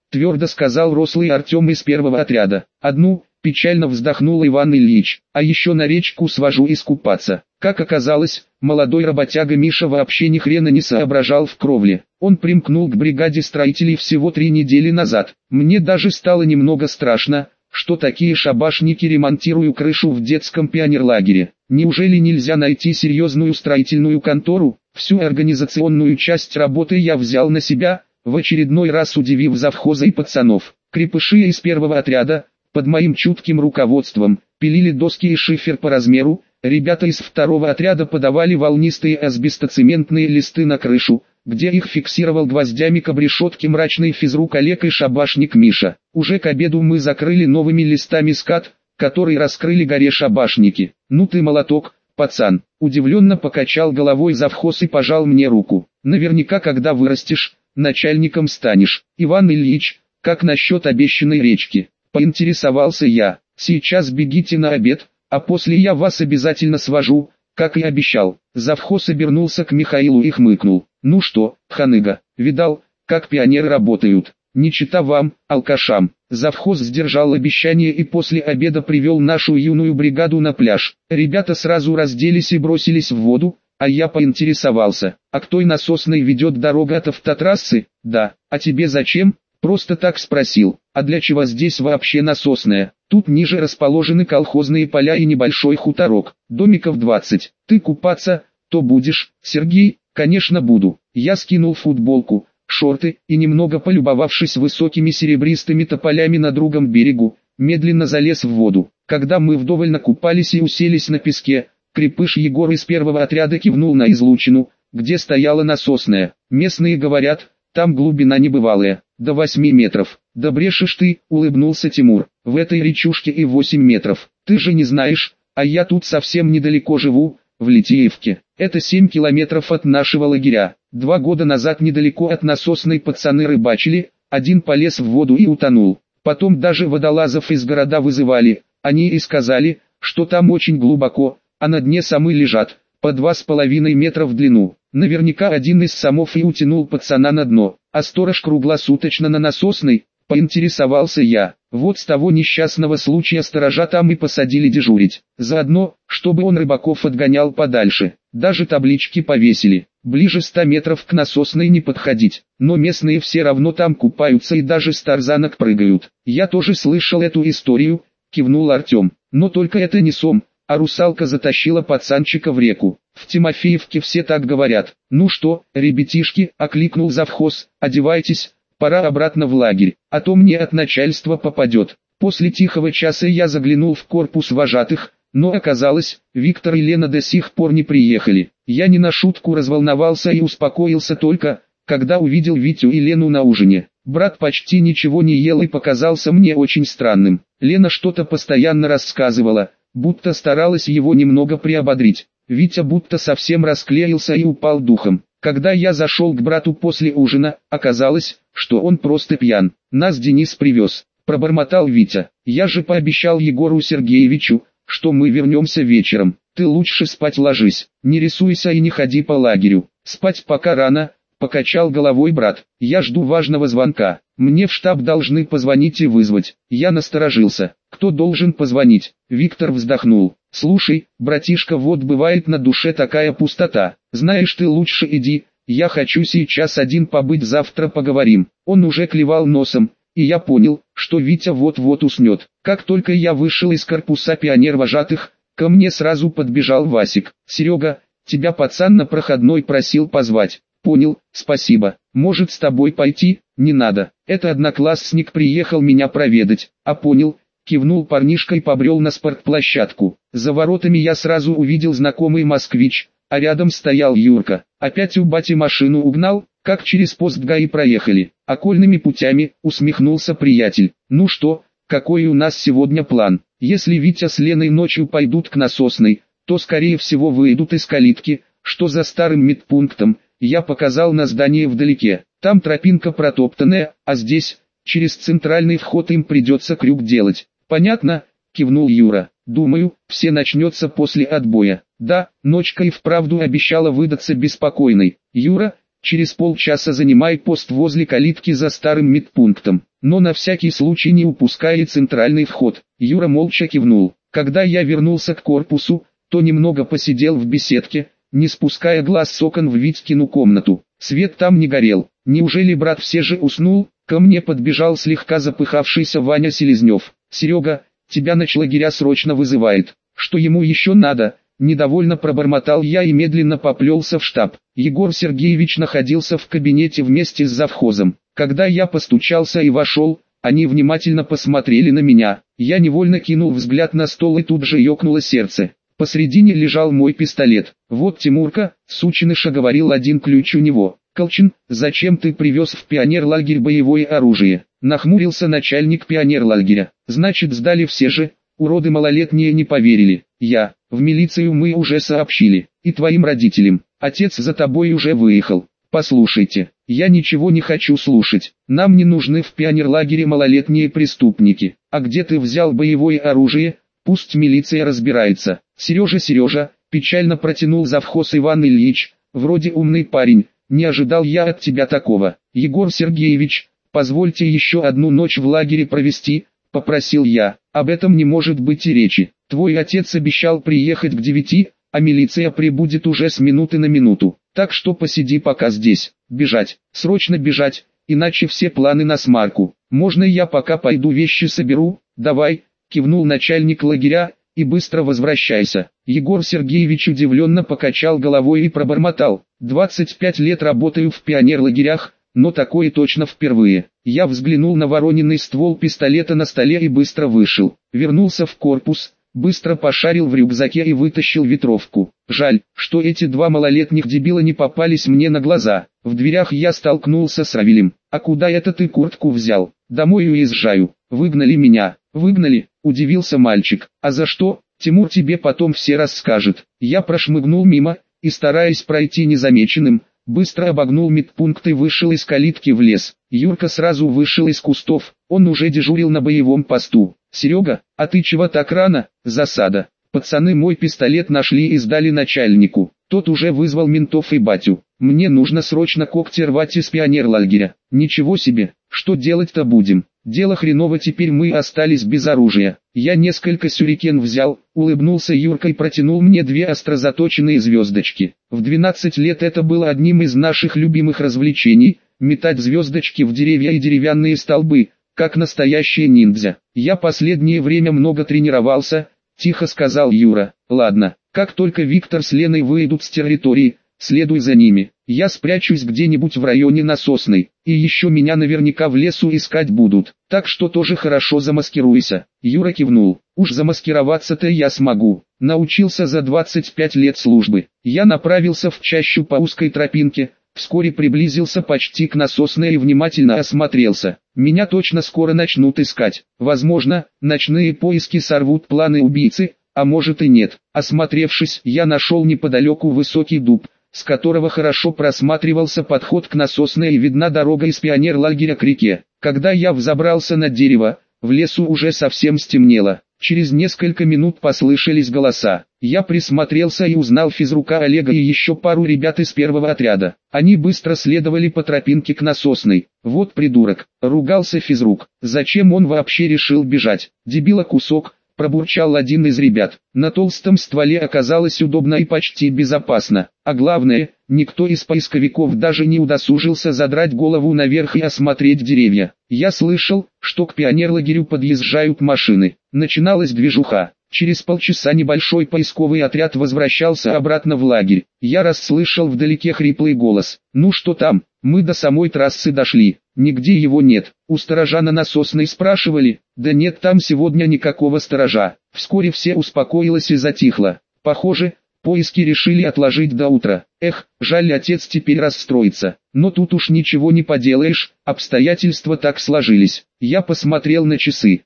твердо сказал рослый Артем из первого отряда. Одну, печально вздохнул Иван Ильич, а еще на речку свожу искупаться. Как оказалось, молодой работяга Миша вообще ни хрена не соображал в кровле. Он примкнул к бригаде строителей всего 3 недели назад. Мне даже стало немного страшно, что такие шабашники ремонтируют крышу в детском пионерлагере. Неужели нельзя найти серьезную строительную контору? Всю организационную часть работы я взял на себя, в очередной раз удивив завхоза и пацанов. Крепыши из первого отряда, под моим чутким руководством, пилили доски и шифер по размеру, ребята из второго отряда подавали волнистые асбестоцементные листы на крышу, где их фиксировал гвоздями к обрешетке мрачный физрук Олег и шабашник Миша. Уже к обеду мы закрыли новыми листами скат, который раскрыли горе шабашники. «Ну ты молоток, пацан!» Удивленно покачал головой завхоз и пожал мне руку. «Наверняка когда вырастешь, начальником станешь. Иван Ильич, как насчет обещанной речки?» Поинтересовался я. «Сейчас бегите на обед, а после я вас обязательно свожу, как и обещал». Завхоз обернулся к Михаилу и хмыкнул. «Ну что, ханыга, видал, как пионеры работают? Не чита вам, алкашам». Завхоз сдержал обещание и после обеда привел нашу юную бригаду на пляж. Ребята сразу разделись и бросились в воду, а я поинтересовался, а к той насосной ведет дорога от автотрассы? Да, а тебе зачем? Просто так спросил. А для чего здесь вообще насосная? Тут ниже расположены колхозные поля и небольшой хуторок, домиков 20. Ты купаться, то будешь, Сергей? Конечно буду. Я скинул футболку, шорты и немного полюбовавшись высокими серебристыми тополями на другом берегу, медленно залез в воду. Когда мы вдоволь накупались и уселись на песке, крепыш Егор из первого отряда кивнул на излучину, где стояла насосная. Местные говорят, там глубина небывалая, до 8 метров. Да брешешь ты, улыбнулся Тимур, в этой речушке и 8 метров. Ты же не знаешь, а я тут совсем недалеко живу, в Литеевке. Это 7 километров от нашего лагеря. 2 года назад недалеко от насосной пацаны рыбачили, один полез в воду и утонул. Потом даже водолазов из города вызывали, они и сказали, что там очень глубоко, а на дне самы лежат, по 2,5 метра в длину. Наверняка один из самов и утянул пацана на дно, а сторож круглосуточно на насосной, поинтересовался я. Вот с того несчастного случая сторожа там и посадили дежурить. Заодно, чтобы он рыбаков отгонял подальше. Даже таблички повесили. Ближе 100 метров к насосной не подходить. Но местные все равно там купаются и даже с тарзанок прыгают. Я тоже слышал эту историю, кивнул Артем. Но только это не сом, а русалка затащила пацанчика в реку. В Тимофеевке все так говорят. Ну что, ребятишки, окликнул завхоз, одевайтесь. Пора обратно в лагерь, а то мне от начальства попадет. После тихого часа я заглянул в корпус вожатых, но оказалось, Виктор и Лена до сих пор не приехали. Я не на шутку разволновался и успокоился только, когда увидел Витю и Лену на ужине. Брат почти ничего не ел и показался мне очень странным. Лена что-то постоянно рассказывала, будто старалась его немного приободрить. Витя будто совсем расклеился и упал духом. Когда я зашел к брату после ужина, оказалось, что он просто пьян. Нас Денис привез, пробормотал Витя. Я же пообещал Егору Сергеевичу, что мы вернемся вечером. Ты лучше спать ложись, не рисуйся и не ходи по лагерю. Спать пока рано, покачал головой брат. Я жду важного звонка. Мне в штаб должны позвонить и вызвать. Я насторожился. Кто должен позвонить? Виктор вздохнул. Слушай, братишка, вот бывает на душе такая пустота. Знаешь, ты лучше иди. Я хочу сейчас один побыть, завтра поговорим. Он уже клевал носом, и я понял, что Витя вот-вот уснет. Как только я вышел из корпуса пионер-вожатых, ко мне сразу подбежал Васик. Серега, тебя пацан на проходной просил позвать. Понял, спасибо. Может, с тобой пойти? Не надо. Это одноклассник приехал меня проведать. А понял, кивнул парнишка и побрел на спортплощадку. За воротами я сразу увидел знакомый москвич, а рядом стоял Юрка. Опять у бати машину угнал, как через пост ГАИ проехали. Окольными путями, усмехнулся приятель. Ну что, какой у нас сегодня план? Если Витя с Леной ночью пойдут к насосной, то скорее всего выйдут из калитки, что за старым медпунктом. Я показал на здание вдалеке. Там тропинка протоптанная, а здесь, через центральный вход им придется крюк делать. Понятно? Кивнул Юра. Думаю, все начнется после отбоя. Да, ночка и вправду обещала выдаться беспокойной. Юра, через полчаса занимай пост возле калитки за старым медпунктом. но на всякий случай не упуская центральный вход. Юра молча кивнул. Когда я вернулся к корпусу, то немного посидел в беседке, не спуская глаз с окон в Витькину комнату. Свет там не горел. Неужели брат все же уснул? Ко мне подбежал слегка запыхавшийся Ваня Селезнев. «Серега, тебя начлагеря срочно вызывает». «Что ему еще надо?» Недовольно пробормотал я и медленно поплелся в штаб. Егор Сергеевич находился в кабинете вместе с завхозом. Когда я постучался и вошел, они внимательно посмотрели на меня. Я невольно кинул взгляд на стол и тут же ёкнуло сердце. Посредине лежал мой пистолет. «Вот Тимурка», сученыша, говорил один ключ у него. «Колчин, зачем ты привез в пионерлагерь боевое оружие?» Нахмурился начальник пионерлагеря. «Значит, сдали все же?» Уроды малолетние не поверили. «Я, в милицию мы уже сообщили, и твоим родителям. Отец за тобой уже выехал. Послушайте, я ничего не хочу слушать. Нам не нужны в пионерлагере малолетние преступники. А где ты взял боевое оружие? Пусть милиция разбирается». Сережа, печально протянул завхоз Иван Ильич, вроде умный парень, не ожидал я от тебя такого. «Егор Сергеевич, позвольте еще одну ночь в лагере провести», попросил я. «Об этом не может быть и речи. Твой отец обещал приехать к 9, а милиция прибудет уже с минуты на минуту. Так что посиди пока здесь. Бежать, срочно бежать, иначе все планы на смарку. Можно я пока пойду вещи соберу?» «Давай», кивнул начальник лагеря, «и быстро возвращайся». Егор Сергеевич удивленно покачал головой и пробормотал: «25 лет работаю в пионерлагерях, но такое точно впервые». Я взглянул на вороненный ствол пистолета на столе и быстро вышел. Вернулся в корпус, быстро пошарил в рюкзаке и вытащил ветровку. Жаль, что эти два малолетних дебила не попались мне на глаза. В дверях я столкнулся с Равилем. «А куда это ты куртку взял?» «Домой уезжаю». «Выгнали меня». «Выгнали?» – удивился мальчик. «А за что?» «Тимур тебе потом все расскажет». Я прошмыгнул мимо, и, стараясь пройти незамеченным, быстро обогнул медпункт и вышел из калитки в лес. Юрка сразу вышел из кустов, он уже дежурил на боевом посту. «Серега, а ты чего так рано?» «Засада. Пацаны мой пистолет нашли и сдали начальнику. Тот уже вызвал ментов и батю. Мне нужно срочно когти рвать из пионерлагеря». «Ничего себе, что делать-то будем?» «Дело хреново, теперь мы остались без оружия». Я несколько сюрикен взял, улыбнулся Юрка и протянул мне две остро заточенные звездочки. В 12 лет это было одним из наших любимых развлечений – метать звездочки в деревья и деревянные столбы, как настоящие ниндзя. «Я последнее время много тренировался», – тихо сказал Юра. «Ладно, как только Виктор с Леной выйдут с территории, следуй за ними. Я спрячусь где-нибудь в районе Насосной, и еще меня наверняка в лесу искать будут, так что тоже хорошо замаскируйся». Юра кивнул. «Уж замаскироваться-то я смогу. Научился за 25 лет службы». Я направился в чащу по узкой тропинке, вскоре приблизился почти к Насосной и внимательно осмотрелся. Меня точно скоро начнут искать. Возможно, ночные поиски сорвут планы убийцы, а может и нет. Осмотревшись, я нашел неподалеку высокий дуб, с которого хорошо просматривался подход к Насосной и видна дорога из пионерлагеря к реке. Когда я взобрался на дерево, в лесу уже совсем стемнело. Через несколько минут послышались голоса. Я присмотрелся и узнал физрука Олега и еще пару ребят из первого отряда. Они быстро следовали по тропинке к Насосной. «Вот придурок», — ругался физрук. «Зачем он вообще решил бежать? Дебила кусок», — пробурчал один из ребят. На толстом стволе оказалось удобно и почти безопасно. А главное, никто из поисковиков даже не удосужился задрать голову наверх и осмотреть деревья. Я слышал, что к пионерлагерю подъезжают машины. Начиналась движуха. Через полчаса небольшой поисковый отряд возвращался обратно в лагерь. Я расслышал вдалеке хриплый голос. «Ну что там? Мы до самой трассы дошли. Нигде его нет». «У сторожа на Насосной спрашивали?» «Да нет там сегодня никакого сторожа». Вскоре все успокоилось и затихло. Похоже, поиски решили отложить до утра. Эх, жаль, отец теперь расстроится. Но тут уж ничего не поделаешь, обстоятельства так сложились. Я посмотрел на часы.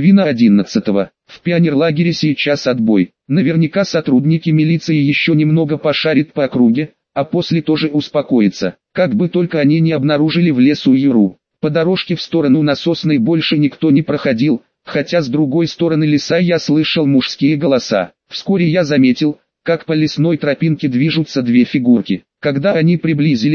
10:30. В пионерлагере сейчас отбой. Наверняка сотрудники милиции еще немного пошарят по округе, а после тоже успокоятся. Как бы только они не обнаружили в лесу Юру. По дорожке в сторону Насосной больше никто не проходил, хотя с другой стороны леса я слышал мужские голоса. Вскоре я заметил, как по лесной тропинке движутся две фигурки. Когда они приблизились,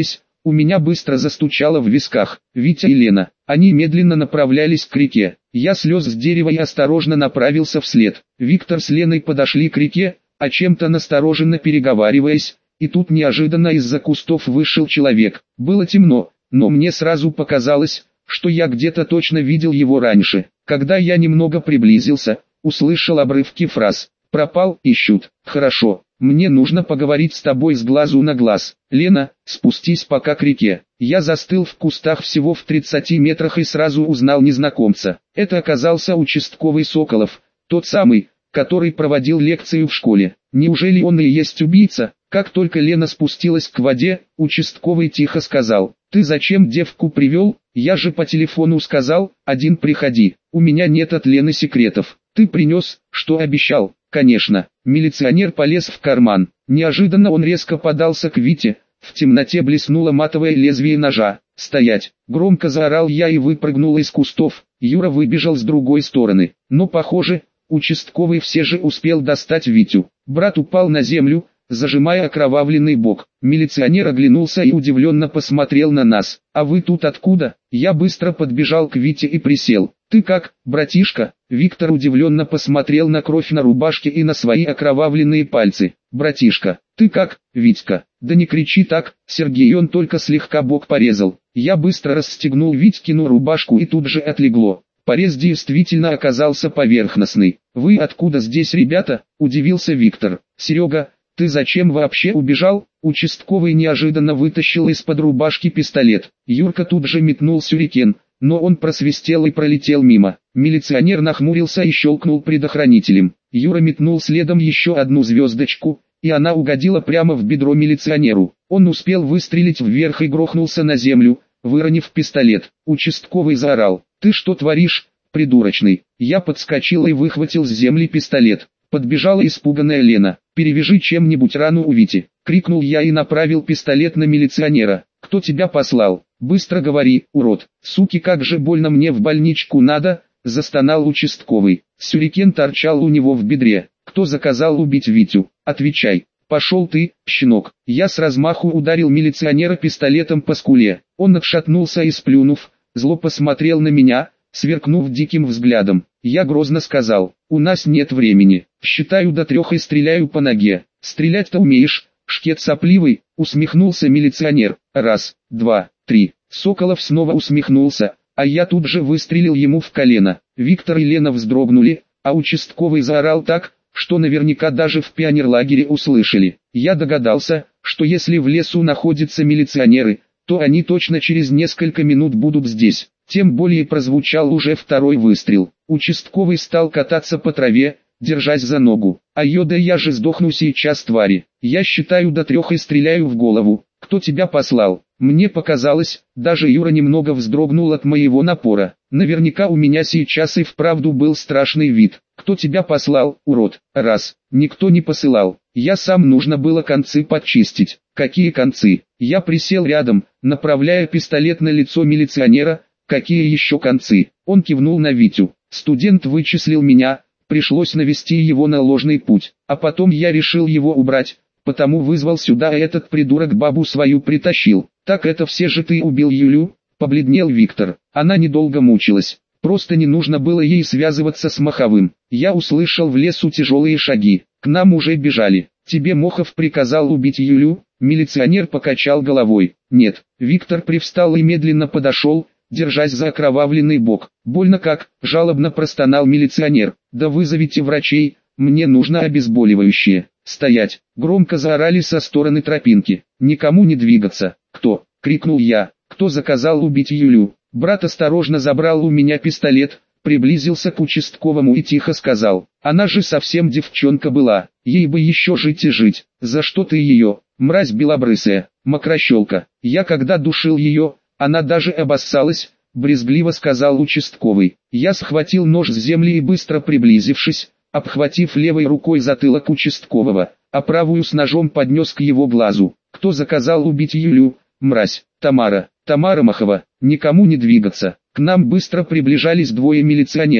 У меня быстро застучало в висках. Витя и Лена. Они медленно направлялись к реке. Я слез с дерева и осторожно направился вслед. Виктор с Леной подошли к реке, о чем-то настороженно переговариваясь, и тут неожиданно из-за кустов вышел человек. Было темно, но мне сразу показалось, что я где-то точно видел его раньше. Когда я немного приблизился, услышал обрывки фраз. «Пропал, ищут. Хорошо, мне нужно поговорить с тобой с глазу на глаз. Лена, спустись пока к реке». Я застыл в кустах всего в 30 метрах и сразу узнал незнакомца. Это оказался участковый Соколов, тот самый, который проводил лекцию в школе. Неужели он и есть убийца? Как только Лена спустилась к воде, участковый тихо сказал: «Ты зачем девку привел? Я же по телефону сказал, один приходи. У меня нет от Лены секретов. Ты принес, что обещал?» «Конечно». Милиционер полез в карман. Неожиданно он резко подался к Вите. В темноте блеснуло матовое лезвие ножа. «Стоять!» Громко заорал я и выпрыгнул из кустов. Юра выбежал с другой стороны. Но похоже, участковый все же успел достать Витю. Брат упал на землю, зажимая окровавленный бок. Милиционер оглянулся и удивленно посмотрел на нас. «А вы тут откуда?» Я быстро подбежал к Вите и присел. «Ты как, братишка?» Виктор удивленно посмотрел на кровь на рубашке и на свои окровавленные пальцы. «Братишка, ты как, Витька?» «Да не кричи так, Сергей, он только слегка бок порезал». Я быстро расстегнул Витькину рубашку и тут же отлегло. Порез действительно оказался поверхностный. «Вы откуда здесь, ребята?» – удивился Виктор. «Серега, ты зачем вообще убежал?» Участковый неожиданно вытащил из-под рубашки пистолет. Юрка тут же метнул сюрикен, но он просвистел и пролетел мимо. Милиционер нахмурился и щелкнул предохранителем. Юра метнул следом еще одну звездочку, и она угодила прямо в бедро милиционеру. Он успел выстрелить вверх и грохнулся на землю, выронив пистолет. Участковый заорал: «Ты что творишь, придурочный?» Я подскочил и выхватил с земли пистолет. Подбежала испуганная Лена. «Перевяжи чем-нибудь рану у Вити!» — крикнул я и направил пистолет на милиционера. «Кто тебя послал? Быстро говори, урод!» «Суки, как же больно, мне в больничку надо!» — застонал участковый. Сюрикен торчал у него в бедре. «Кто заказал убить Витю? Отвечай!» «Пошел ты, щенок!» Я с размаху ударил милиционера пистолетом по скуле. Он отшатнулся и, сплюнув, зло посмотрел на меня, сверкнув диким взглядом. Я грозно сказал: «У нас нет времени. Считаю до 3 и стреляю по ноге». «Стрелять-то умеешь, шкет сопливый?» — усмехнулся милиционер. «Раз, два, три». Соколов снова усмехнулся, а я тут же выстрелил ему в колено. Виктор и Лена вздрогнули, а участковый заорал так, что наверняка даже в пионерлагере услышали. Я догадался, что если в лесу находятся милиционеры, то они точно через несколько минут будут здесь. Тем более прозвучал уже второй выстрел. Участковый стал кататься по траве, держась за ногу. «А да я же сдохну сейчас, твари! Я считаю до 3 и стреляю в голову. Кто тебя послал?» Мне показалось, даже Юра немного вздрогнул от моего напора. Наверняка у меня сейчас и вправду был страшный вид. «Кто тебя послал, урод?» «Раз, никто не посылал. Я сам, нужно было концы подчистить». «Какие концы?» Я присел рядом, направляя пистолет на лицо милиционера. «Какие еще концы?» Он кивнул на Витю. «Студент вычислил меня, пришлось навести его на ложный путь, а потом я решил его убрать, потому вызвал сюда, а этот придурок бабу свою притащил». «Так это все же ты убил Юлю?» — побледнел Виктор. «Она недолго мучилась, просто не нужно было ей связываться с Маховым». Я услышал в лесу тяжелые шаги, к нам уже бежали. «Тебе Мохов приказал убить Юлю?» Милиционер покачал головой. «Нет». Виктор привстал и медленно подошел, держась за окровавленный бок. «Больно как?» — жалобно простонал милиционер. «Да вызовите врачей, мне нужно обезболивающее». «Стоять!» — громко заорали со стороны тропинки. «Никому не двигаться!» «Кто?» — крикнул я. «Кто заказал убить Юлю?» Брат осторожно забрал у меня пистолет, приблизился к участковому и тихо сказал: «Она же совсем девчонка была, ей бы еще жить и жить. За что ты ее, мразь белобрысая, мокрощелка?» «Я когда душил ее, она даже обоссалась», — брезгливо сказал участковый. Я схватил нож с земли и, быстро приблизившись, обхватив левой рукой затылок участкового, а правую с ножом поднес к его глазу. «Кто заказал убить Юлю, мразь?» Тамара Махова. Никому не двигаться». К нам быстро приближались двое милиционеров.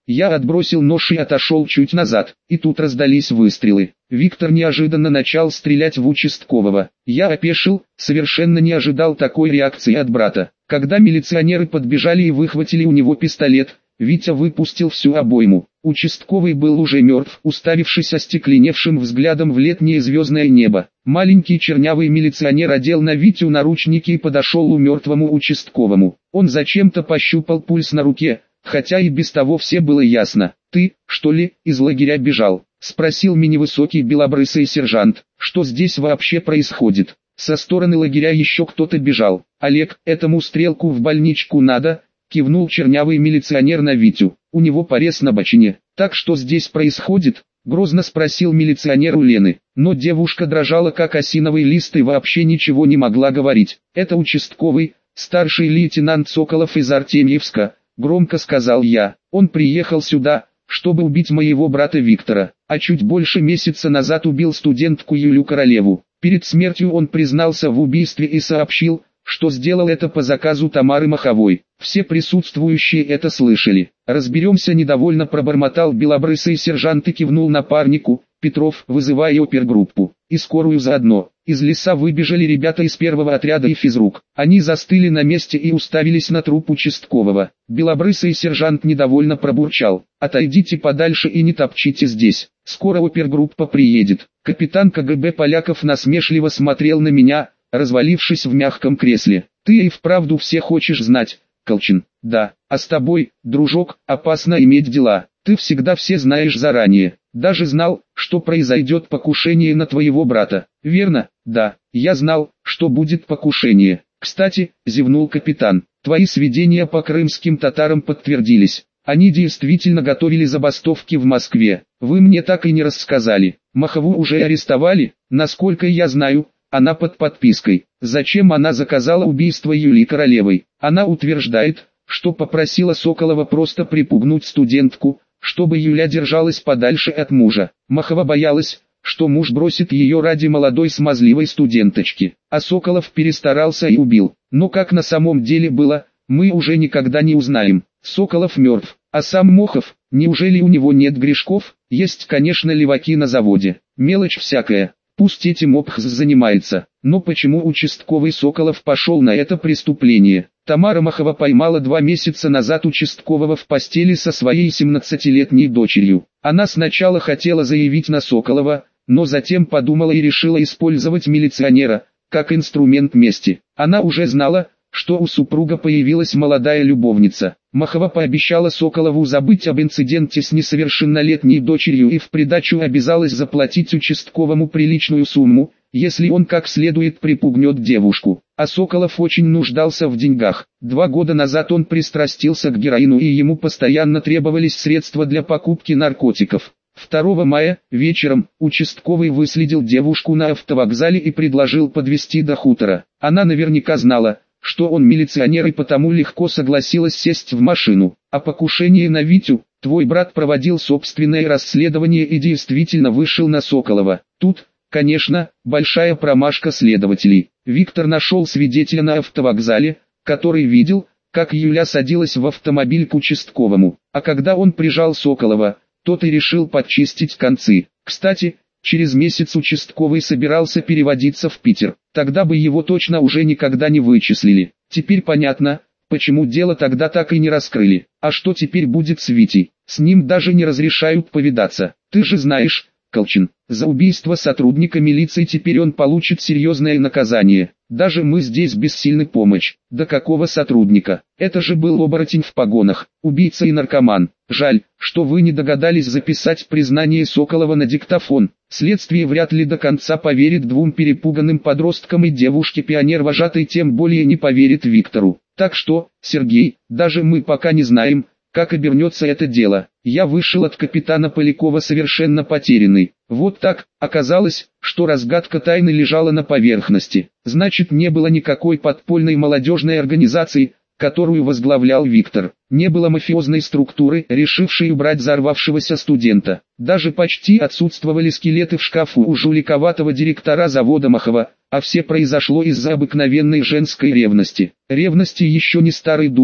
Я отбросил нож и отошел чуть назад, и тут раздались выстрелы. Виктор неожиданно начал стрелять в участкового. Я опешил, совершенно не ожидал такой реакции от брата. Когда милиционеры подбежали и выхватили у него пистолет, Витя выпустил всю обойму. Участковый был уже мертв, уставившись остекленевшим взглядом в летнее звездное небо. Маленький чернявый милиционер одел на Витю наручники и подошел к мертвому участковому. Он зачем-то пощупал пульс на руке, хотя и без того все было ясно. «Ты, что ли, из лагеря бежал?» — спросил невысокий белобрысый сержант. «Что здесь вообще происходит?» Со стороны лагеря еще кто-то бежал. «Олег, этому стрелку в больничку надо», — кивнул чернявый милиционер на Витю. «У него порез на бочине». «Так что здесь происходит?» — грозно спросил милиционер у Лены. Но девушка дрожала как осиновый лист и вообще ничего не могла говорить. «Это участковый, старший лейтенант Соколов из Артемьевска», — громко сказал я. «Он приехал сюда, чтобы убить моего брата Виктора, а чуть больше месяца назад убил студентку Юлю Королеву. Перед смертью он признался в убийстве и сообщил, что сделал это по заказу Тамары Маховой. Все присутствующие это слышали. Разберемся, недовольно пробормотал белобрысый сержант и кивнул напарнику. Петров, вызывай опергруппу. И скорую заодно. Из леса выбежали ребята из первого отряда и физрук. Они застыли на месте и уставились на труп участкового. Белобрысый сержант недовольно пробурчал. Отойдите подальше и не топчите здесь. Скоро опергруппа приедет. Капитан КГБ Поляков насмешливо смотрел на меня, развалившись в мягком кресле. «Ты и вправду все хочешь знать, Колчин?» «Да, а с тобой, дружок, опасно иметь дела. Ты всегда все знаешь заранее. Даже знал, что произойдет покушение на твоего брата. Верно?» «Да, я знал, что будет покушение. Кстати», — зевнул капитан, — «твои сведения по крымским татарам подтвердились. Они действительно готовили забастовки в Москве. Вы мне так и не рассказали. Махову уже арестовали, насколько я знаю». Она под подпиской. Зачем она заказала убийство Юлии Королевой? Она утверждает, что попросила Соколова просто припугнуть студентку, чтобы Юля держалась подальше от мужа. Махова боялась, что муж бросит ее ради молодой смазливой студенточки. А Соколов перестарался и убил. Но как на самом деле было, мы уже никогда не узнаем. Соколов мертв, а сам Мохов, неужели у него нет грешков? Есть, конечно, леваки на заводе. Мелочь всякая. Пусть этим ОПХ занимается, но почему участковый Соколов пошел на это преступление? Тамара Махова поймала 2 месяца назад участкового в постели со своей 17-летней дочерью. Она сначала хотела заявить на Соколова, но затем подумала и решила использовать милиционера, как инструмент мести. Она уже знала, что у супруга появилась молодая любовница. Махова пообещала Соколову забыть об инциденте с несовершеннолетней дочерью и в придачу обязалась заплатить участковому приличную сумму, если он как следует припугнет девушку. А Соколов очень нуждался в деньгах. 2 года назад он пристрастился к героину и ему постоянно требовались средства для покупки наркотиков. 2 мая, вечером, участковый выследил девушку на автовокзале и предложил подвезти до хутора. Она наверняка знала, что он милиционер, и потому легко согласилась сесть в машину. О покушении на Витю твой брат проводил собственное расследование и действительно вышел на Соколова. Тут, конечно, большая промашка следователей. Виктор нашел свидетеля на автовокзале, который видел, как Юля садилась в автомобиль к участковому. А когда он прижал Соколова, тот и решил подчистить концы. Кстати, через месяц участковый собирался переводиться в Питер. Тогда бы его точно уже никогда не вычислили. Теперь понятно, почему дело тогда так и не раскрыли. А что теперь будет с Витей? С ним даже не разрешают повидаться. Ты же знаешь, Колчин, за убийство сотрудника милиции теперь он получит серьезное наказание. Даже мы здесь бессильны помочь. Да какого сотрудника? Это же был оборотень в погонах, убийца и наркоман. Жаль, что вы не догадались записать признание Соколова на диктофон. Следствие вряд ли до конца поверит 2 перепуганным подросткам, и девушке-пионер-вожатой тем более не поверит Виктору. Так что, Сергей, даже мы пока не знаем, как обернется это дело. Я вышел от капитана Полякова совершенно потерянный. Вот так, оказалось, что разгадка тайны лежала на поверхности. Значит, не было никакой подпольной молодежной организации, которую возглавлял Виктор. Не было мафиозной структуры, решившей убрать взорвавшегося студента. Даже почти отсутствовали скелеты в шкафу у жуликоватого директора завода Махова, а все произошло из-за обыкновенной женской ревности. Ревности еще не старой дуры,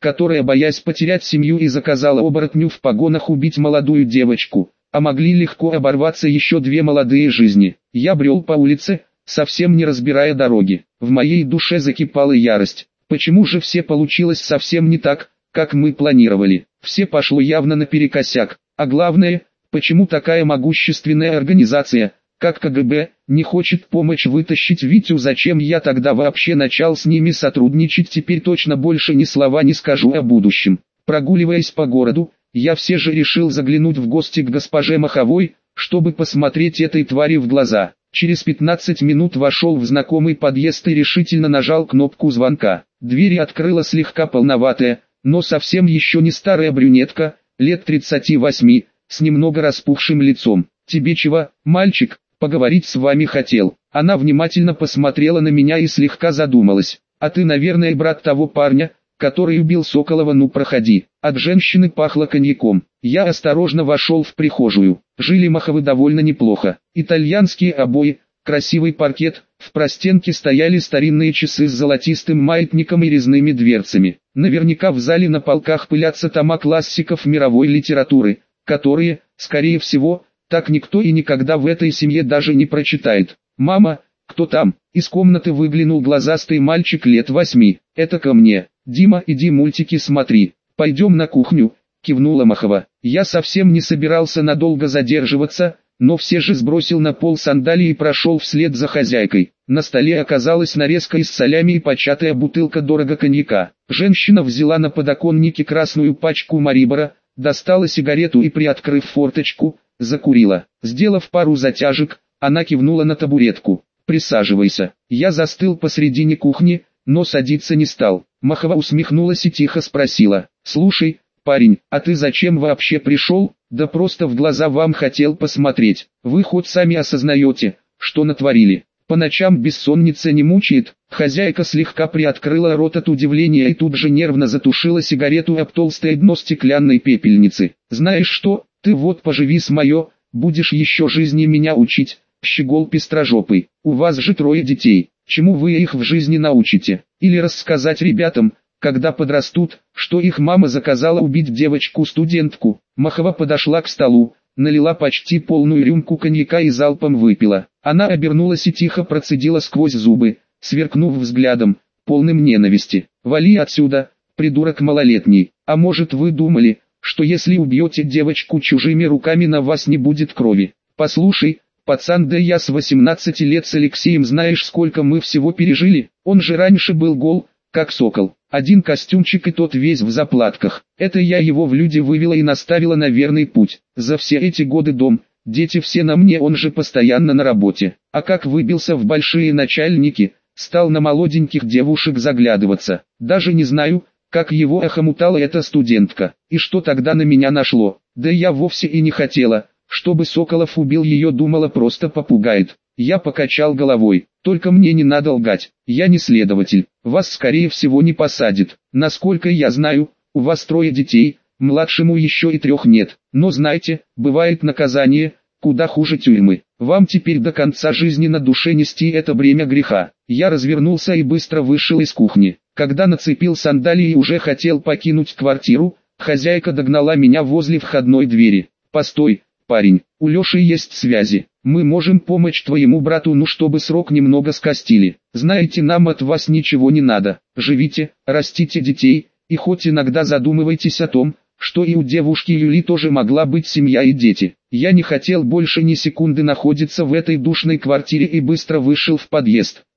которая, боясь потерять семью, и заказала оборотню в погонах убить молодую девочку, а могли легко оборваться еще две молодые жизни. Я брел по улице, совсем не разбирая дороги. В моей душе закипала ярость. Почему же все получилось совсем не так, как мы планировали? Все пошло явно наперекосяк. А главное, почему такая могущественная организация, как КГБ, не хочет помочь вытащить Витю? Зачем я тогда вообще начал с ними сотрудничать? Теперь точно больше ни слова не скажу о будущем. Прогуливаясь по городу, я все же решил заглянуть в гости к госпоже Маховой, чтобы посмотреть этой твари в глаза. Через 15 минут вошел в знакомый подъезд и решительно нажал кнопку звонка. Двери открыла слегка полноватая, но совсем еще не старая брюнетка, лет 38, с немного распухшим лицом. «Тебе чего, мальчик? Поговорить с вами хотел». Она внимательно посмотрела на меня и слегка задумалась. «А ты, наверное, брат того парня, который убил Соколова? Ну проходи». От женщины пахло коньяком. Я осторожно вошел в прихожую. Жили Маховы довольно неплохо. Итальянские обои, красивый паркет, в простенке стояли старинные часы с золотистым маятником и резными дверцами. Наверняка в зале на полках пылятся тома классиков мировой литературы, которые, скорее всего, так никто и никогда в этой семье даже не прочитает. «Мама, кто там?» Из комнаты выглянул глазастый мальчик лет 8. «Это ко мне. Дима, иди мультики смотри. Пойдем на кухню», кивнула Махова. Я совсем не собирался надолго задерживаться, но все же сбросил на пол сандалии и прошел вслед за хозяйкой. На столе оказалась нарезка из солями и початая бутылка дорого коньяка. Женщина взяла на подоконнике красную пачку Марибора, достала сигарету и, приоткрыв форточку, закурила. Сделав пару затяжек, она кивнула на табуретку. «Присаживайся». Я застыл посредине кухни, но садиться не стал. Махова усмехнулась и тихо спросила: «Слушай, парень, а ты зачем вообще пришел?» «Да просто в глаза вам хотел посмотреть. Вы хоть сами осознаете, что натворили? По ночам бессонница не мучает?» Хозяйка слегка приоткрыла рот от удивления и тут же нервно затушила сигарету об толстое дно стеклянной пепельницы. «Знаешь что, ты вот поживи с моё, будешь еще жизни меня учить, щегол пестрожопый. У вас же 3 детей, чему вы их в жизни научите? Или рассказать ребятам, когда подрастут, что их мама заказала убить девочку-студентку?» Махова подошла к столу, налила почти полную рюмку коньяка и залпом выпила. Она обернулась и тихо процедила сквозь зубы, сверкнув взглядом, полным ненависти: «Вали отсюда, придурок малолетний. А может, вы думали, что если убьете девочку чужими руками, на вас не будет крови? Послушай, пацан, да я с 18 лет с Алексеем, знаешь, сколько мы всего пережили? Он же раньше был гол, как сокол. Один костюмчик и тот весь в заплатках. Это я его в люди вывела и наставила на верный путь. За все эти годы дом, дети все на мне, он же постоянно на работе. А как выбился в большие начальники, стал на молоденьких девушек заглядываться. Даже не знаю, как его охомутала эта студентка. И что тогда на меня нашло? Да я вовсе и не хотела, чтобы Соколов убил ее, думала, просто попугает». Я покачал головой. «Только мне не надо лгать, я не следователь, вас скорее всего не посадят. Насколько я знаю, у вас 3 детей, младшему еще и 3 нет. Но знаете, бывает наказание, куда хуже тюрьмы. Вам теперь до конца жизни на душе нести это бремя греха». Я развернулся и быстро вышел из кухни. Когда нацепил сандалии и уже хотел покинуть квартиру, хозяйка догнала меня возле входной двери. «Постой, парень, у Леши есть связи. Мы можем помочь твоему брату, ну чтобы срок немного скостили. Знаете, нам от вас ничего не надо. Живите, растите детей, и хоть иногда задумывайтесь о том, что и у девушки Юли тоже могла быть семья и дети». Я не хотел больше ни секунды находиться в этой душной квартире и быстро вышел в подъезд.